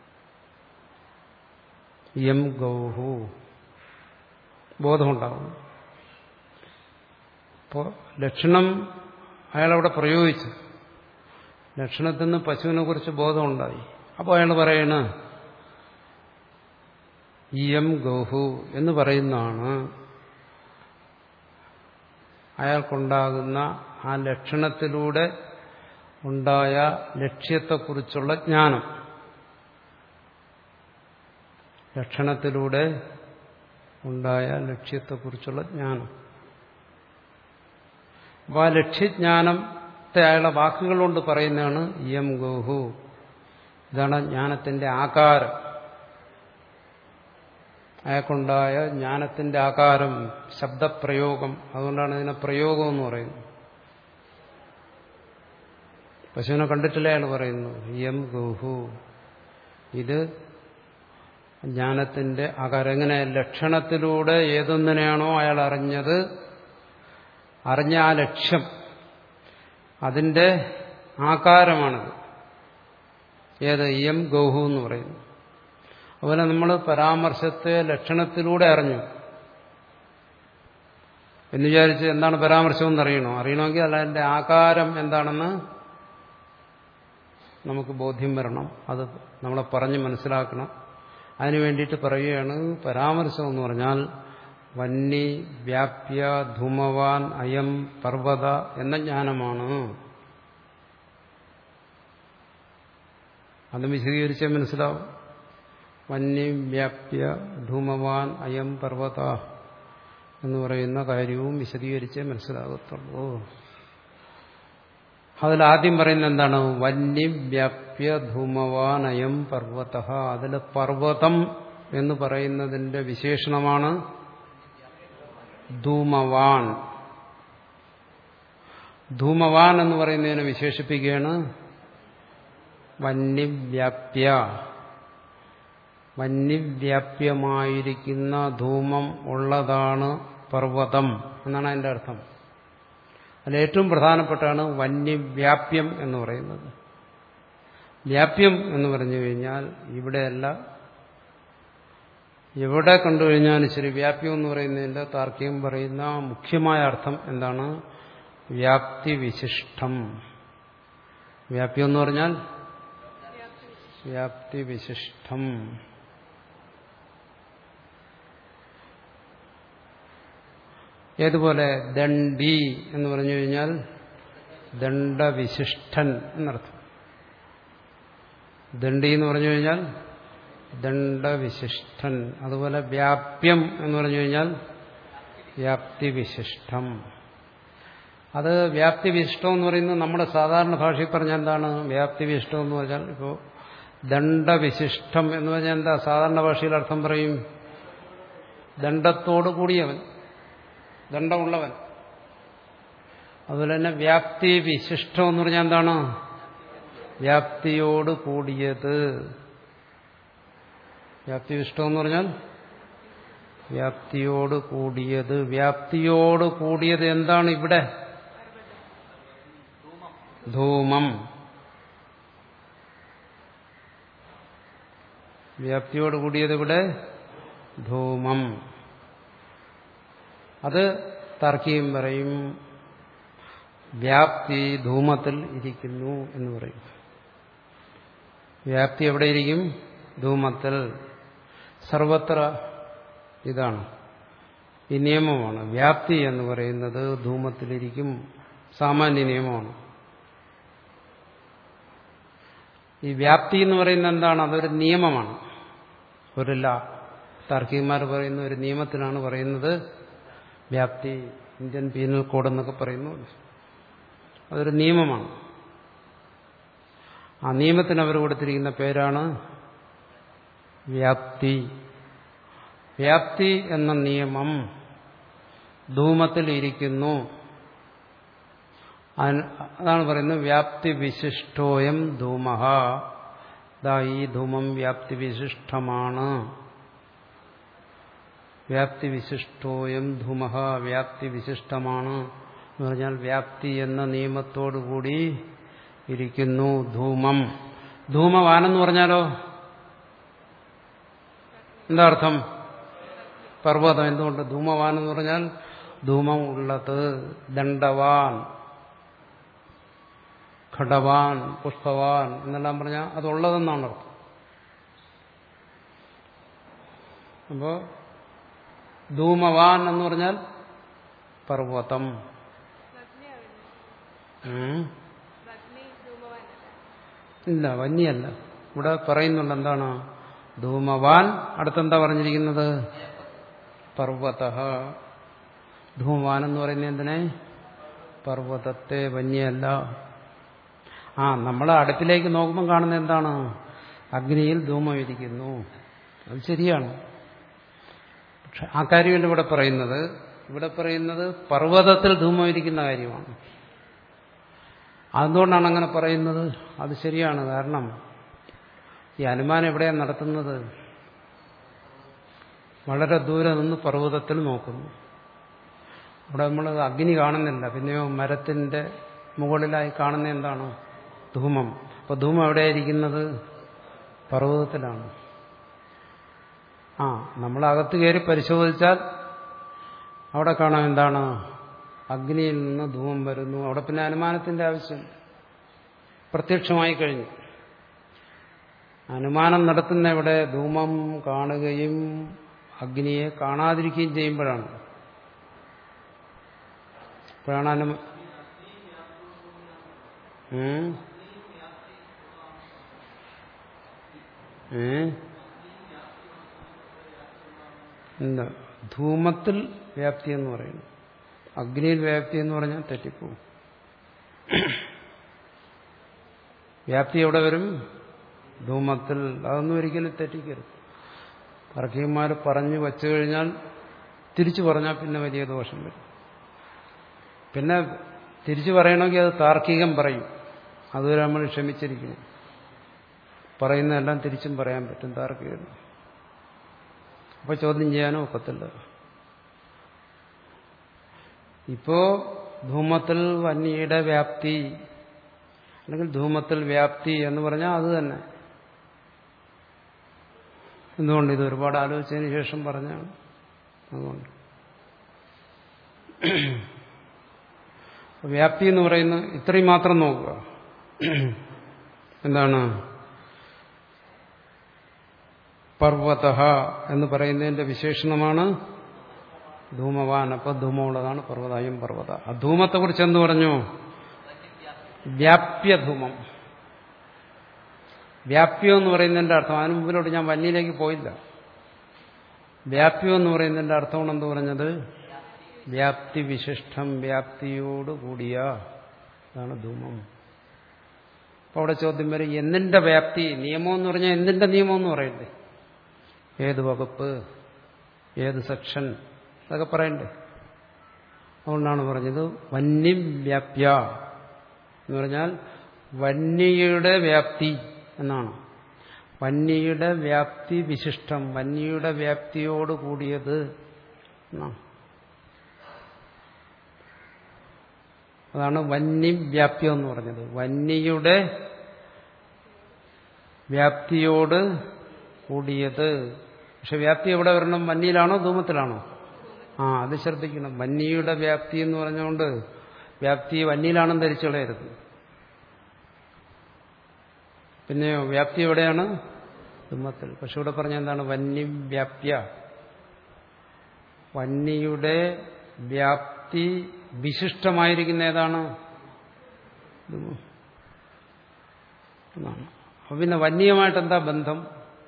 യം ഗൗഹു, ബോധമുണ്ടാവും. അപ്പോൾ ലക്ഷണം അയാളവിടെ പ്രയോഗിച്ചു, ലക്ഷണത്തിൽ നിന്ന് പശുവിനെ കുറിച്ച് ബോധമുണ്ടായി. അപ്പോൾ അയാൾ പറയണ ഇയം ഗൗഹു എന്ന് പറയുന്നതാണ് അയാൾക്കുണ്ടാകുന്ന ആ ലക്ഷണത്തിലൂടെ ഉണ്ടായ ലക്ഷ്യത്തെക്കുറിച്ചുള്ള ജ്ഞാനം. ലക്ഷണത്തിലൂടെ ഉണ്ടായ ലക്ഷ്യത്തെക്കുറിച്ചുള്ള ജ്ഞാനം. അപ്പോൾ ആ ലക്ഷ്യജ്ഞാനത്തെ അയാളുടെ വാക്കുകൾ കൊണ്ട് പറയുന്നതാണ് ഇയം ഗോഹു. ഇതാണ് ജ്ഞാനത്തിന്റെ ആകാരം. അയാൾക്കുണ്ടായ ജ്ഞാനത്തിന്റെ ആകാരം, ശബ്ദപ്രയോഗം. അതുകൊണ്ടാണ് ഇതിനെ പ്രയോഗം എന്ന് പറയുന്നത്. പശുവിനെ കണ്ടിട്ടില്ല അയാൾ പറയുന്നു ഇയം ഗോഹു. ഇത് ജ്ഞാനത്തിന്റെ ആകാരം. എങ്ങനെ? ലക്ഷണത്തിലൂടെ ഏതൊന്നിനെയാണോ അയാൾ അറിഞ്ഞത്, അറിഞ്ഞ ആ ലക്ഷ്യം, അതിന്റെ ആകാരമാണിത്. ഏത്? ഇയം ഗൗഹു എന്ന് പറയുന്നു. അതുപോലെ നമ്മൾ പരാമർശത്തെ ലക്ഷണത്തിലൂടെ അറിഞ്ഞു എന്ന് വിചാരിച്ച് എന്താണ് പരാമർശം എന്നറിയണോ? അറിയണമെങ്കിൽ അതിന്റെ ആകാരം എന്താണെന്ന് നമുക്ക് ബോധ്യം വരണം. അത് നമ്മളെ പറഞ്ഞ് മനസ്സിലാക്കണം. അതിനു വേണ്ടിയിട്ട് പറയുകയാണ് പരാമർശം എന്ന് പറഞ്ഞാൽ വന്നി വ്യാപ്യ ധൂമവാൻ അയം പർവ്വത എന്ന ജ്ഞാനമാണ്. അത് വിശദീകരിച്ചേ മനസ്സിലാവും. വന്നി വ്യാപ്യ ധൂമവാൻ അയം പർവ്വത എന്ന് പറയുന്ന കാര്യവും വിശദീകരിച്ചേ മനസ്സിലാകത്തുള്ളൂ. അതിലാദ്യം പറയുന്നത് എന്താണ്? വന്നി വ്യാപ്യ ധൂമവാൻ അയം പർവ്വത. അതിൽ പർവ്വതം എന്ന് പറയുന്നതിന്റെ വിശേഷണമാണ് ധൂമവാൻ. ധൂമവാൻ എന്ന് പറയുന്നതിനെ വിശേഷിപ്പിക്കുകയാണ് വന്യവ്യാപ്യ. വന്യവ്യാപ്യമായിരിക്കുന്ന ധൂമം ഉള്ളതാണ് പർവ്വതം എന്നാണ് അതിന്റെ അർത്ഥം. അതിൽ ഏറ്റവും പ്രധാനപ്പെട്ടാണ് വന്യവ്യാപ്യം എന്ന് പറയുന്നത്. വ്യാപ്യം എന്ന് പറഞ്ഞു കഴിഞ്ഞാൽ ഇവിടെയല്ല, എവിടെ കണ്ടുകഴിഞ്ഞാലും ശരി, വ്യാപ്യം എന്ന് പറയുന്നതിന്റെ താർക്കികം പറയുന്ന മുഖ്യമായ അർത്ഥം എന്താണ്? വ്യാപ്തി വിശിഷ്ടം. വ്യാപ്യം എന്ന് പറഞ്ഞാൽ വ്യാപ്തി വിശിഷ്ടം. ഏതുപോലെ? ദണ്ഡി എന്ന് പറഞ്ഞു കഴിഞ്ഞാൽ ദണ്ഡവിശിഷ്ടൻ എന്നർത്ഥം. ദണ്ഡി എന്ന് പറഞ്ഞു കഴിഞ്ഞാൽ ദണ്ഡവിശിഷ്ടൻ. അതുപോലെ വ്യാപ്യം എന്ന് പറഞ്ഞു കഴിഞ്ഞാൽ വ്യാപ്തിവിശിഷ്ടം. അത് വ്യാപ്തിവിശിഷ്ടം എന്ന് പറയുന്നത് നമ്മുടെ സാധാരണ ഭാഷയിൽ പറഞ്ഞാൽ എന്താണ്? വ്യാപ്തിവിശിഷ്ടം എന്ന് പറഞ്ഞാൽ ഇപ്പോൾ ദണ്ഡവിശിഷ്ടം എന്ന് പറഞ്ഞാൽ എന്താ? സാധാരണ ഭാഷയിൽ അർത്ഥം പറയും ദണ്ഡത്തോടു കൂടിയവൻ, ദണ്ഡമുള്ളവൻ. അതുപോലെ തന്നെ വ്യാപ്തി വിശിഷ്ടം എന്ന് പറഞ്ഞാൽ എന്താണ്? വ്യാപ്തിയോട് കൂടിയത്. വ്യാപ്തിവിശിഷ്ടം എന്ന് പറഞ്ഞാൽ വ്യാപ്തിയോട് കൂടിയത്. വ്യാപ്തിയോട് കൂടിയത് എന്താണ് ഇവിടെ? ധൂമം. വ്യാപ്തിയോട് കൂടിയത് ഇവിടെ ധൂമം. അത് താർക്കികം പറയും വ്യാപ്തി ധൂമത്തിൽ ഇരിക്കുന്നു എന്ന് പറയും. വ്യാപ്തി എവിടെ ഇരിക്കും? ധൂമത്തിൽ. സർവത്ര ഇതാണ്, ഈ നിയമമാണ്. വ്യാപ്തി എന്ന് പറയുന്നത് ധൂമത്തിലിരിക്കും. സാമാന്യ നിയമമാണ്. ഈ വ്യാപ്തി എന്ന് പറയുന്നത് എന്താണ്? അതൊരു നിയമമാണ്. ഒരു ലാ. താർക്കികന്മാർ പറയുന്ന ഒരു നിയമത്തിനാണ് പറയുന്നത് വ്യാപ്തി. ഇന്ത്യൻ പീനൽ കോഡ് എന്നൊക്കെ പറയുന്നു. അതൊരു നിയമമാണ്. ആ നിയമത്തിന് അവർ കൊടുത്തിരിക്കുന്ന പേരാണ് വ്യാപ്തി. വ്യാപ്തി എന്ന നിയമം ധൂമത്തിൽ ഇരിക്കുന്നു. അതാണ് പറയുന്നത് വ്യാപ്തി വിശിഷ്ടോയം ധൂമഃ. ദാ ഈ ധൂമം വ്യാപ്തി വിശിഷ്ടമാണ്. വ്യാപ്തി വിശിഷ്ടോയം ധൂമഃ, വ്യാപ്തി വിശിഷ്ടമാണ് എന്ന് പറഞ്ഞാൽ വ്യാപ്തി എന്ന നിയമത്തോടുകൂടി ഇരിക്കുന്നു ധൂമം. ധൂമവാനെന്ന് പറഞ്ഞാലോ എന്താ അർത്ഥം? പർവ്വതം. എന്തുകൊണ്ട്? ധൂമവാൻ എന്ന് പറഞ്ഞാൽ ധൂമം ഉള്ളത്. ദണ്ഡവാൻ, ഘടവാൻ, പുഷ്പവാൻ എന്നെല്ലാം പറഞ്ഞാൽ അതുള്ളതെന്നാണ് അർത്ഥം. അപ്പോ ധൂമവാൻ എന്ന് പറഞ്ഞാൽ പർവ്വതം. ഇല്ല, വന്യല്ല. ഇവിടെ പറയുന്നുണ്ട് എന്താണ്? ധൂമവാൻ. അടുത്തെന്താ പറഞ്ഞിരിക്കുന്നത്? പർവ്വതഃ. ധൂമവാൻ എന്ന് പറയുന്നത് എന്തിനെ? പർവ്വതത്തെ, വന്യല്ല. ആ നമ്മൾ അടുപ്പിലേക്ക് നോക്കുമ്പോൾ കാണുന്നത് എന്താണ്? അഗ്നിയിൽ ധൂമം ഇരിക്കുന്നു. അത് ശരിയാണ്. പക്ഷെ ആ കാര്യമല്ല ഇവിടെ പറയുന്നത്. ഇവിടെ പറയുന്നത് പർവ്വതത്തിൽ ധൂമം ഇരിക്കുന്ന കാര്യമാണ്. അതുകൊണ്ടാണ് അങ്ങനെ പറയുന്നത്. അത് ശരിയാണ്. കാരണം ഈ അനുമാനം എവിടെയാണ് നടത്തുന്നത്? വളരെ ദൂരെ നിന്ന് പർവ്വതത്തിൽ നോക്കുന്നു. അവിടെ നമ്മൾ അഗ്നി കാണുന്നില്ല. പിന്നെയോ മരത്തിന്റെ മുകളിലായി കാണുന്ന എന്താണ്? ധൂമം. അപ്പൊ ധൂമം എവിടെയായിരിക്കുന്നത്? പർവ്വതത്തിലാണ്. ആ നമ്മളകത്ത് കയറി പരിശോധിച്ചാൽ അവിടെ കാണാം എന്താണ്? അഗ്നിയിൽ നിന്ന് ധൂമം വരുന്നു. അവിടെ പിന്നെ അനുമാനത്തിന്റെ ആവശ്യം പ്രത്യക്ഷമായി കഴിഞ്ഞു. അനുമാനം നടത്തുന്ന ഇവിടെ ധൂമം കാണുകയും അഗ്നിയെ കാണാതിരിക്കുകയും ചെയ്യുമ്പോഴാണ്. അപ്പോഴാണ് അനു എന്താ ധൂമത്തിൽ വ്യാപ്തി എന്ന് പറയുന്നു. അഗ്നിയിൽ വ്യാപ്തി എന്ന് പറഞ്ഞാൽ തെറ്റിപ്പോവും. വ്യാപ്തി എവിടെ വരും? ധൂമത്തിൽ. അതൊന്നും ഒരിക്കലും തെറ്റിക്കരുത്. തർക്കികന്മാർ പറഞ്ഞു വച്ചു കഴിഞ്ഞാൽ തിരിച്ചു പറഞ്ഞാൽ പിന്നെ വലിയ ദോഷം വരും. പിന്നെ തിരിച്ചു പറയണമെങ്കിൽ അത് താർക്കികം പറയും. അതുവരെ നമ്മൾ ക്ഷമിച്ചിരിക്കുന്നു. പറയുന്നതെല്ലാം തിരിച്ചും പറയാൻ പറ്റും താർക്കികം. അപ്പോൾ ചോദ്യം ചെയ്യാനും ഒക്കത്തില്ല. ഇപ്പോ ധൂമത്തിൽ വന്യയുടെ വ്യാപ്തി അല്ലെങ്കിൽ ധൂമത്തിൽ വ്യാപ്തി എന്ന് പറഞ്ഞാൽ അത് തന്നെ. എന്തുകൊണ്ട്? ഇത് ഒരുപാട് ആലോചിച്ചതിന് ശേഷം പറഞ്ഞാണ്. അതുകൊണ്ട് വ്യാപ്തി എന്ന് പറയുന്നത് ഇത്രയും മാത്രം നോക്കുക. എന്താണ്? പർവ്വതഃ എന്ന് പറയുന്നതിന്റെ വിശേഷണമാണ് ധൂമവാൻ. അപ്പൊ ധൂമമുള്ളതാണ് പർവ്വതായും പർവ്വത. ആ ധൂമത്തെക്കുറിച്ച് എന്ത് പറഞ്ഞു? വ്യാപ്യധൂമം. വ്യാപ്യം എന്ന് പറയുന്നതിന്റെ അർത്ഥം, അതിന് മുമ്പിലോട്ട് ഞാൻ വന്യയിലേക്ക് പോയില്ല. വ്യാപ്യം എന്ന് പറയുന്നതിന്റെ അർത്ഥമാണ് എന്ത് പറഞ്ഞത്? വ്യാപ്തി വിശിഷ്ടം, വ്യാപ്തിയോട് കൂടിയ അതാണ് ധൂമം. അപ്പൊ അവിടെ ചോദ്യം വരും, എന്തിന്റെ വ്യാപ്തി? നിയമം എന്ന് പറഞ്ഞാൽ എന്തിന്റെ നിയമം എന്ന് പറയണ്ടേ? ഏത് വകുപ്പ്, ഏത് സെക്ഷൻ, അതൊക്കെ പറയണ്ടേ? അതുകൊണ്ടാണ് പറഞ്ഞത് വന്യം വ്യാപ്യ എന്ന് പറഞ്ഞാൽ വന്യയുടെ വ്യാപ്തി എന്നാണ്. വന്യയുടെ വ്യാപ്തി വിശിഷ്ടം, വന്യയുടെ വ്യാപ്തിയോട് കൂടിയത് എന്നാണ്. അതാണ് വന്യം വ്യാപ്യം എന്ന് പറഞ്ഞത്. വന്യയുടെ വ്യാപ്തിയോട് കൂടിയത്. പക്ഷെ വ്യാപ്തി എവിടെ വരണം? വന്യയിലാണോ ധൂമത്തിലാണോ? ആ അത് ശ്രദ്ധിക്കണം. വന്യയുടെ വ്യാപ്തി എന്ന് പറഞ്ഞുകൊണ്ട് വ്യാപ്തി വന്യയിലാണെന്ന് ധരിച്ചു കളയരുത്. പിന്നെയോ വ്യാപ്തി എവിടെയാണ്? ധൂമത്തിൽ. പക്ഷെ ഇവിടെ പറഞ്ഞ എന്താണ്? വന്യം വ്യാപ്യ. വന്യയുടെ വ്യാപ്തി വിശിഷ്ടമായിരിക്കുന്ന ഏതാണ്? എന്നാണ്. അപ്പൊ പിന്നെ വന്യമായിട്ട് എന്താ ബന്ധം?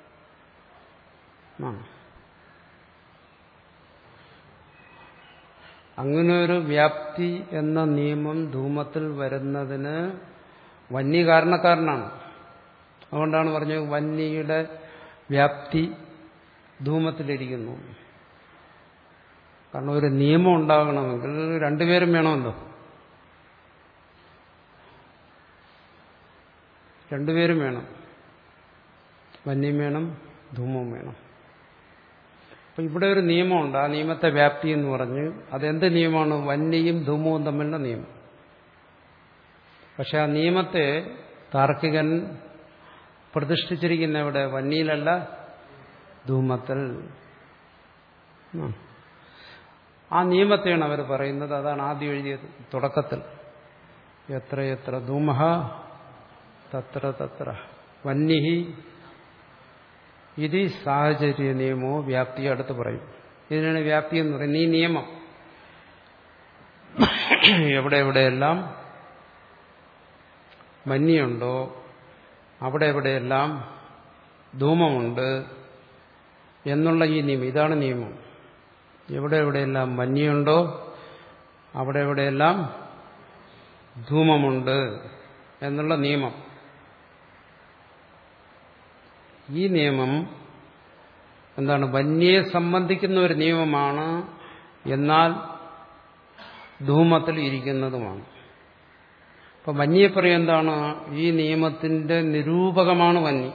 അങ്ങനെ ഒരു വ്യാപ്തി എന്ന നിയമം ധൂമത്തിൽ വരുന്നതിന് വന്യ കാരണക്കാരനാണ്. അതുകൊണ്ടാണ് പറഞ്ഞത് വന്യയുടെ വ്യാപ്തി ധൂമത്തിലിരിക്കുന്നു. കാരണം ഒരു നിയമം ഉണ്ടാകണമെങ്കിൽ രണ്ടുപേരും വേണമല്ലോ. രണ്ടുപേരും വേണം. വന്യം വേണം, ധൂമവും വേണം. അപ്പൊ ഇവിടെ ഒരു നിയമമുണ്ട്. ആ നിയമത്തെ വ്യാപ്തി എന്ന് പറഞ്ഞ് അതെന്ത് നിയമമാണ്? വന്യയും ധൂമവും തമ്മിലുള്ള നിയമം. പക്ഷെ ആ നിയമത്തെ താർക്കികൻ പ്രതിഷ്ഠിച്ചിരിക്കുന്ന എവിടെ? വന്യയിലല്ല, ധൂമത്തിൽ. ആ നിയമത്തെയാണ് അവർ പറയുന്നത്. അതാണ് ആദ്യം എഴുതിയത് തുടക്കത്തിൽ. എത്ര എത്ര ധൂമഃ തത്ര തത്ര വന്യഹി ഇത് സാഹചര്യ നിയമോ വ്യാപ്തി അടുത്ത് പറയും. ഇതിനാണ് വ്യാപ്തി എന്ന് പറയുന്നത്. ഈ നിയമം എവിടെ എവിടെയെല്ലാം മഞ്ഞുണ്ടോ അവിടെ എവിടെയെല്ലാം ധൂമമുണ്ട് എന്നുള്ള ഈ നിയമം, ഇതാണ് നിയമം. എവിടെ എവിടെയെല്ലാം മഞ്ഞുണ്ടോ അവിടെ എവിടെയെല്ലാം ധൂമമുണ്ട് എന്നുള്ള നിയമം. ഈ നിയമം എന്താണ്? വന്യയെ സംബന്ധിക്കുന്ന ഒരു നിയമമാണ്, എന്നാൽ ധൂമത്തിൽ ഇരിക്കുന്നതുമാണ്. അപ്പൊ വന്യയെ പറയും എന്താണ്? ഈ നിയമത്തിന്റെ നിരൂപകമാണ് വന്യ,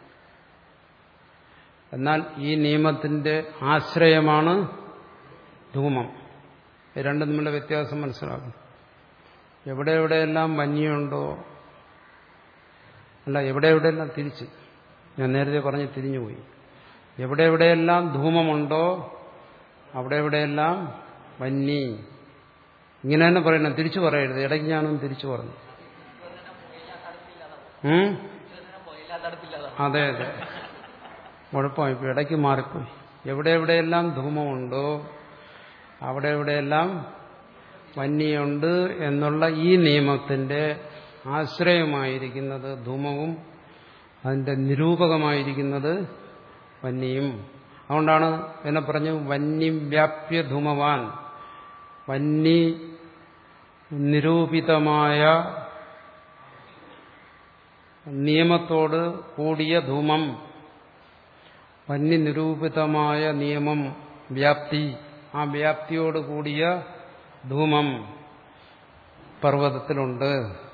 എന്നാൽ ഈ നിയമത്തിന്റെ ആശ്രയമാണ് ധൂമം. രണ്ടും തമ്മിലുള്ള വ്യത്യാസം മനസ്സിലാക്കും. എവിടെ എവിടെയെല്ലാം വന്യുണ്ടോ, അല്ല എവിടെ എവിടെയെല്ലാം തിരിച്ച്, ഞാൻ നേരത്തെ പറഞ്ഞ് തിരിഞ്ഞുപോയി. എവിടെ എവിടെയെല്ലാം ധൂമമുണ്ടോ അവിടെ എവിടെയെല്ലാം വന്നി. ഇങ്ങനെ തന്നെ പറയണം, തിരിച്ചു പറയരുത്. ഇടയ്ക്ക് ഞാനൊന്നും തിരിച്ചു പറഞ്ഞു. അതെ അതെ, കുഴപ്പമായി. ഇപ്പൊ ഇടയ്ക്ക് മാറിപ്പോയി. എവിടെ എവിടെയെല്ലാം ധൂമമുണ്ടോ അവിടെ എവിടെയെല്ലാം വന്യുണ്ട് എന്നുള്ള ഈ നിയമത്തിന്റെ ആശ്രയമായിരിക്കുന്നത് ധൂമവും അതിന്റെ നിരൂപകമായിരിക്കുന്നത് വന്യയും. അതുകൊണ്ടാണ് എന്നെ പറഞ്ഞു വന്യം വ്യാപ്യ ധൂമവാൻ. വന്നി നിരൂപിതമായ നിയമത്തോട് കൂടിയ ധൂമം, വന്യ നിരൂപിതമായ നിയമം വ്യാപ്തി, ആ വ്യാപ്തിയോട് കൂടിയ ധൂമം പർവ്വതത്തിലുണ്ട്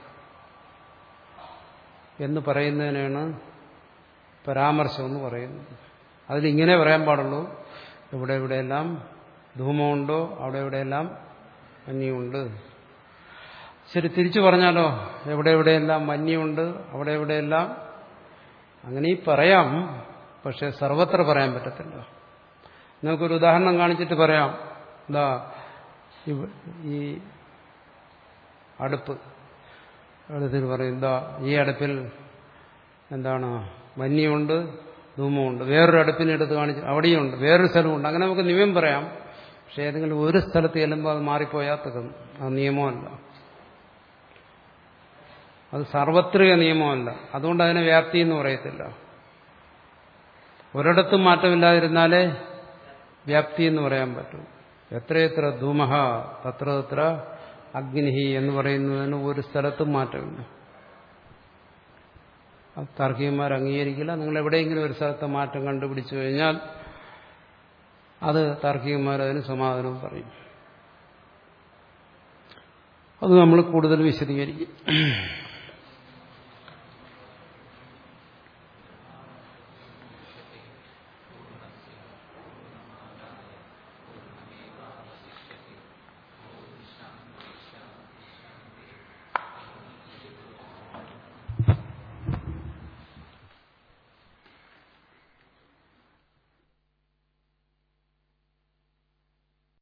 എന്ന് പറയുന്നതിനാണ് പരാമർശം എന്ന് പറയുന്നത്. അതിലിങ്ങനെ പറയാൻ പാടുള്ളൂ, എവിടെ എവിടെയെല്ലാം ധൂമമുണ്ടോ അവിടെ എവിടെയെല്ലാം വന്യുണ്ട്. ശരി, തിരിച്ചു പറഞ്ഞാലോ? എവിടെ എവിടെയെല്ലാം വന്യുണ്ട് അവിടെ എവിടെയെല്ലാം, അങ്ങനെ പറയാം, പക്ഷെ സർവത്ര പറയാൻ പറ്റത്തില്ല. നമുക്കൊരു ഉദാഹരണം കാണിച്ചിട്ട് പറയാം. എന്താ, ഈ അടുപ്പ് അടുത്തിൽ പറയും, എന്താ ഈ അടുപ്പിൽ എന്താണ് വന്യുണ്ട് ധൂമമുണ്ട്. വേറൊരു അടുപ്പിനെ എടുത്ത് കാണിച്ച് അവിടെയുണ്ട്, വേറൊരു സ്ഥലമുണ്ട്. അങ്ങനെ നമുക്ക് നിയമം പറയാം. പക്ഷെ ഏതെങ്കിലും ഒരു സ്ഥലത്ത് ചെല്ലുമ്പോൾ അത് മാറിപ്പോയാൽ തീർന്നു. അത് നിയമമല്ല, അത് സാർവത്രിക നിയമമല്ല. അതുകൊണ്ട് അതിനെ വ്യാപ്തി എന്ന് പറയത്തില്ല. ഒരിടത്തും മാറ്റമില്ലാതിരുന്നാലേ വ്യാപ്തി എന്ന് പറയാൻ പറ്റും. എത്രയെത്ര ധൂമഹ തത്ര തത്ര അഗ്നിഹി എന്ന് പറയുന്നതിന് ഒരു സ്ഥലത്തും മാറ്റമില്ല. താർക്കികന്മാർ അംഗീകരിക്കില്ല. നിങ്ങൾ എവിടെയെങ്കിലും ഒരു സ്ഥലത്തെ മാറ്റം കണ്ടുപിടിച്ചു കഴിഞ്ഞാൽ അത് താർക്കികന്മാർ അതിന് സമാധാനം പറയും. അത് നമ്മൾ കൂടുതൽ വിശദീകരിക്കും.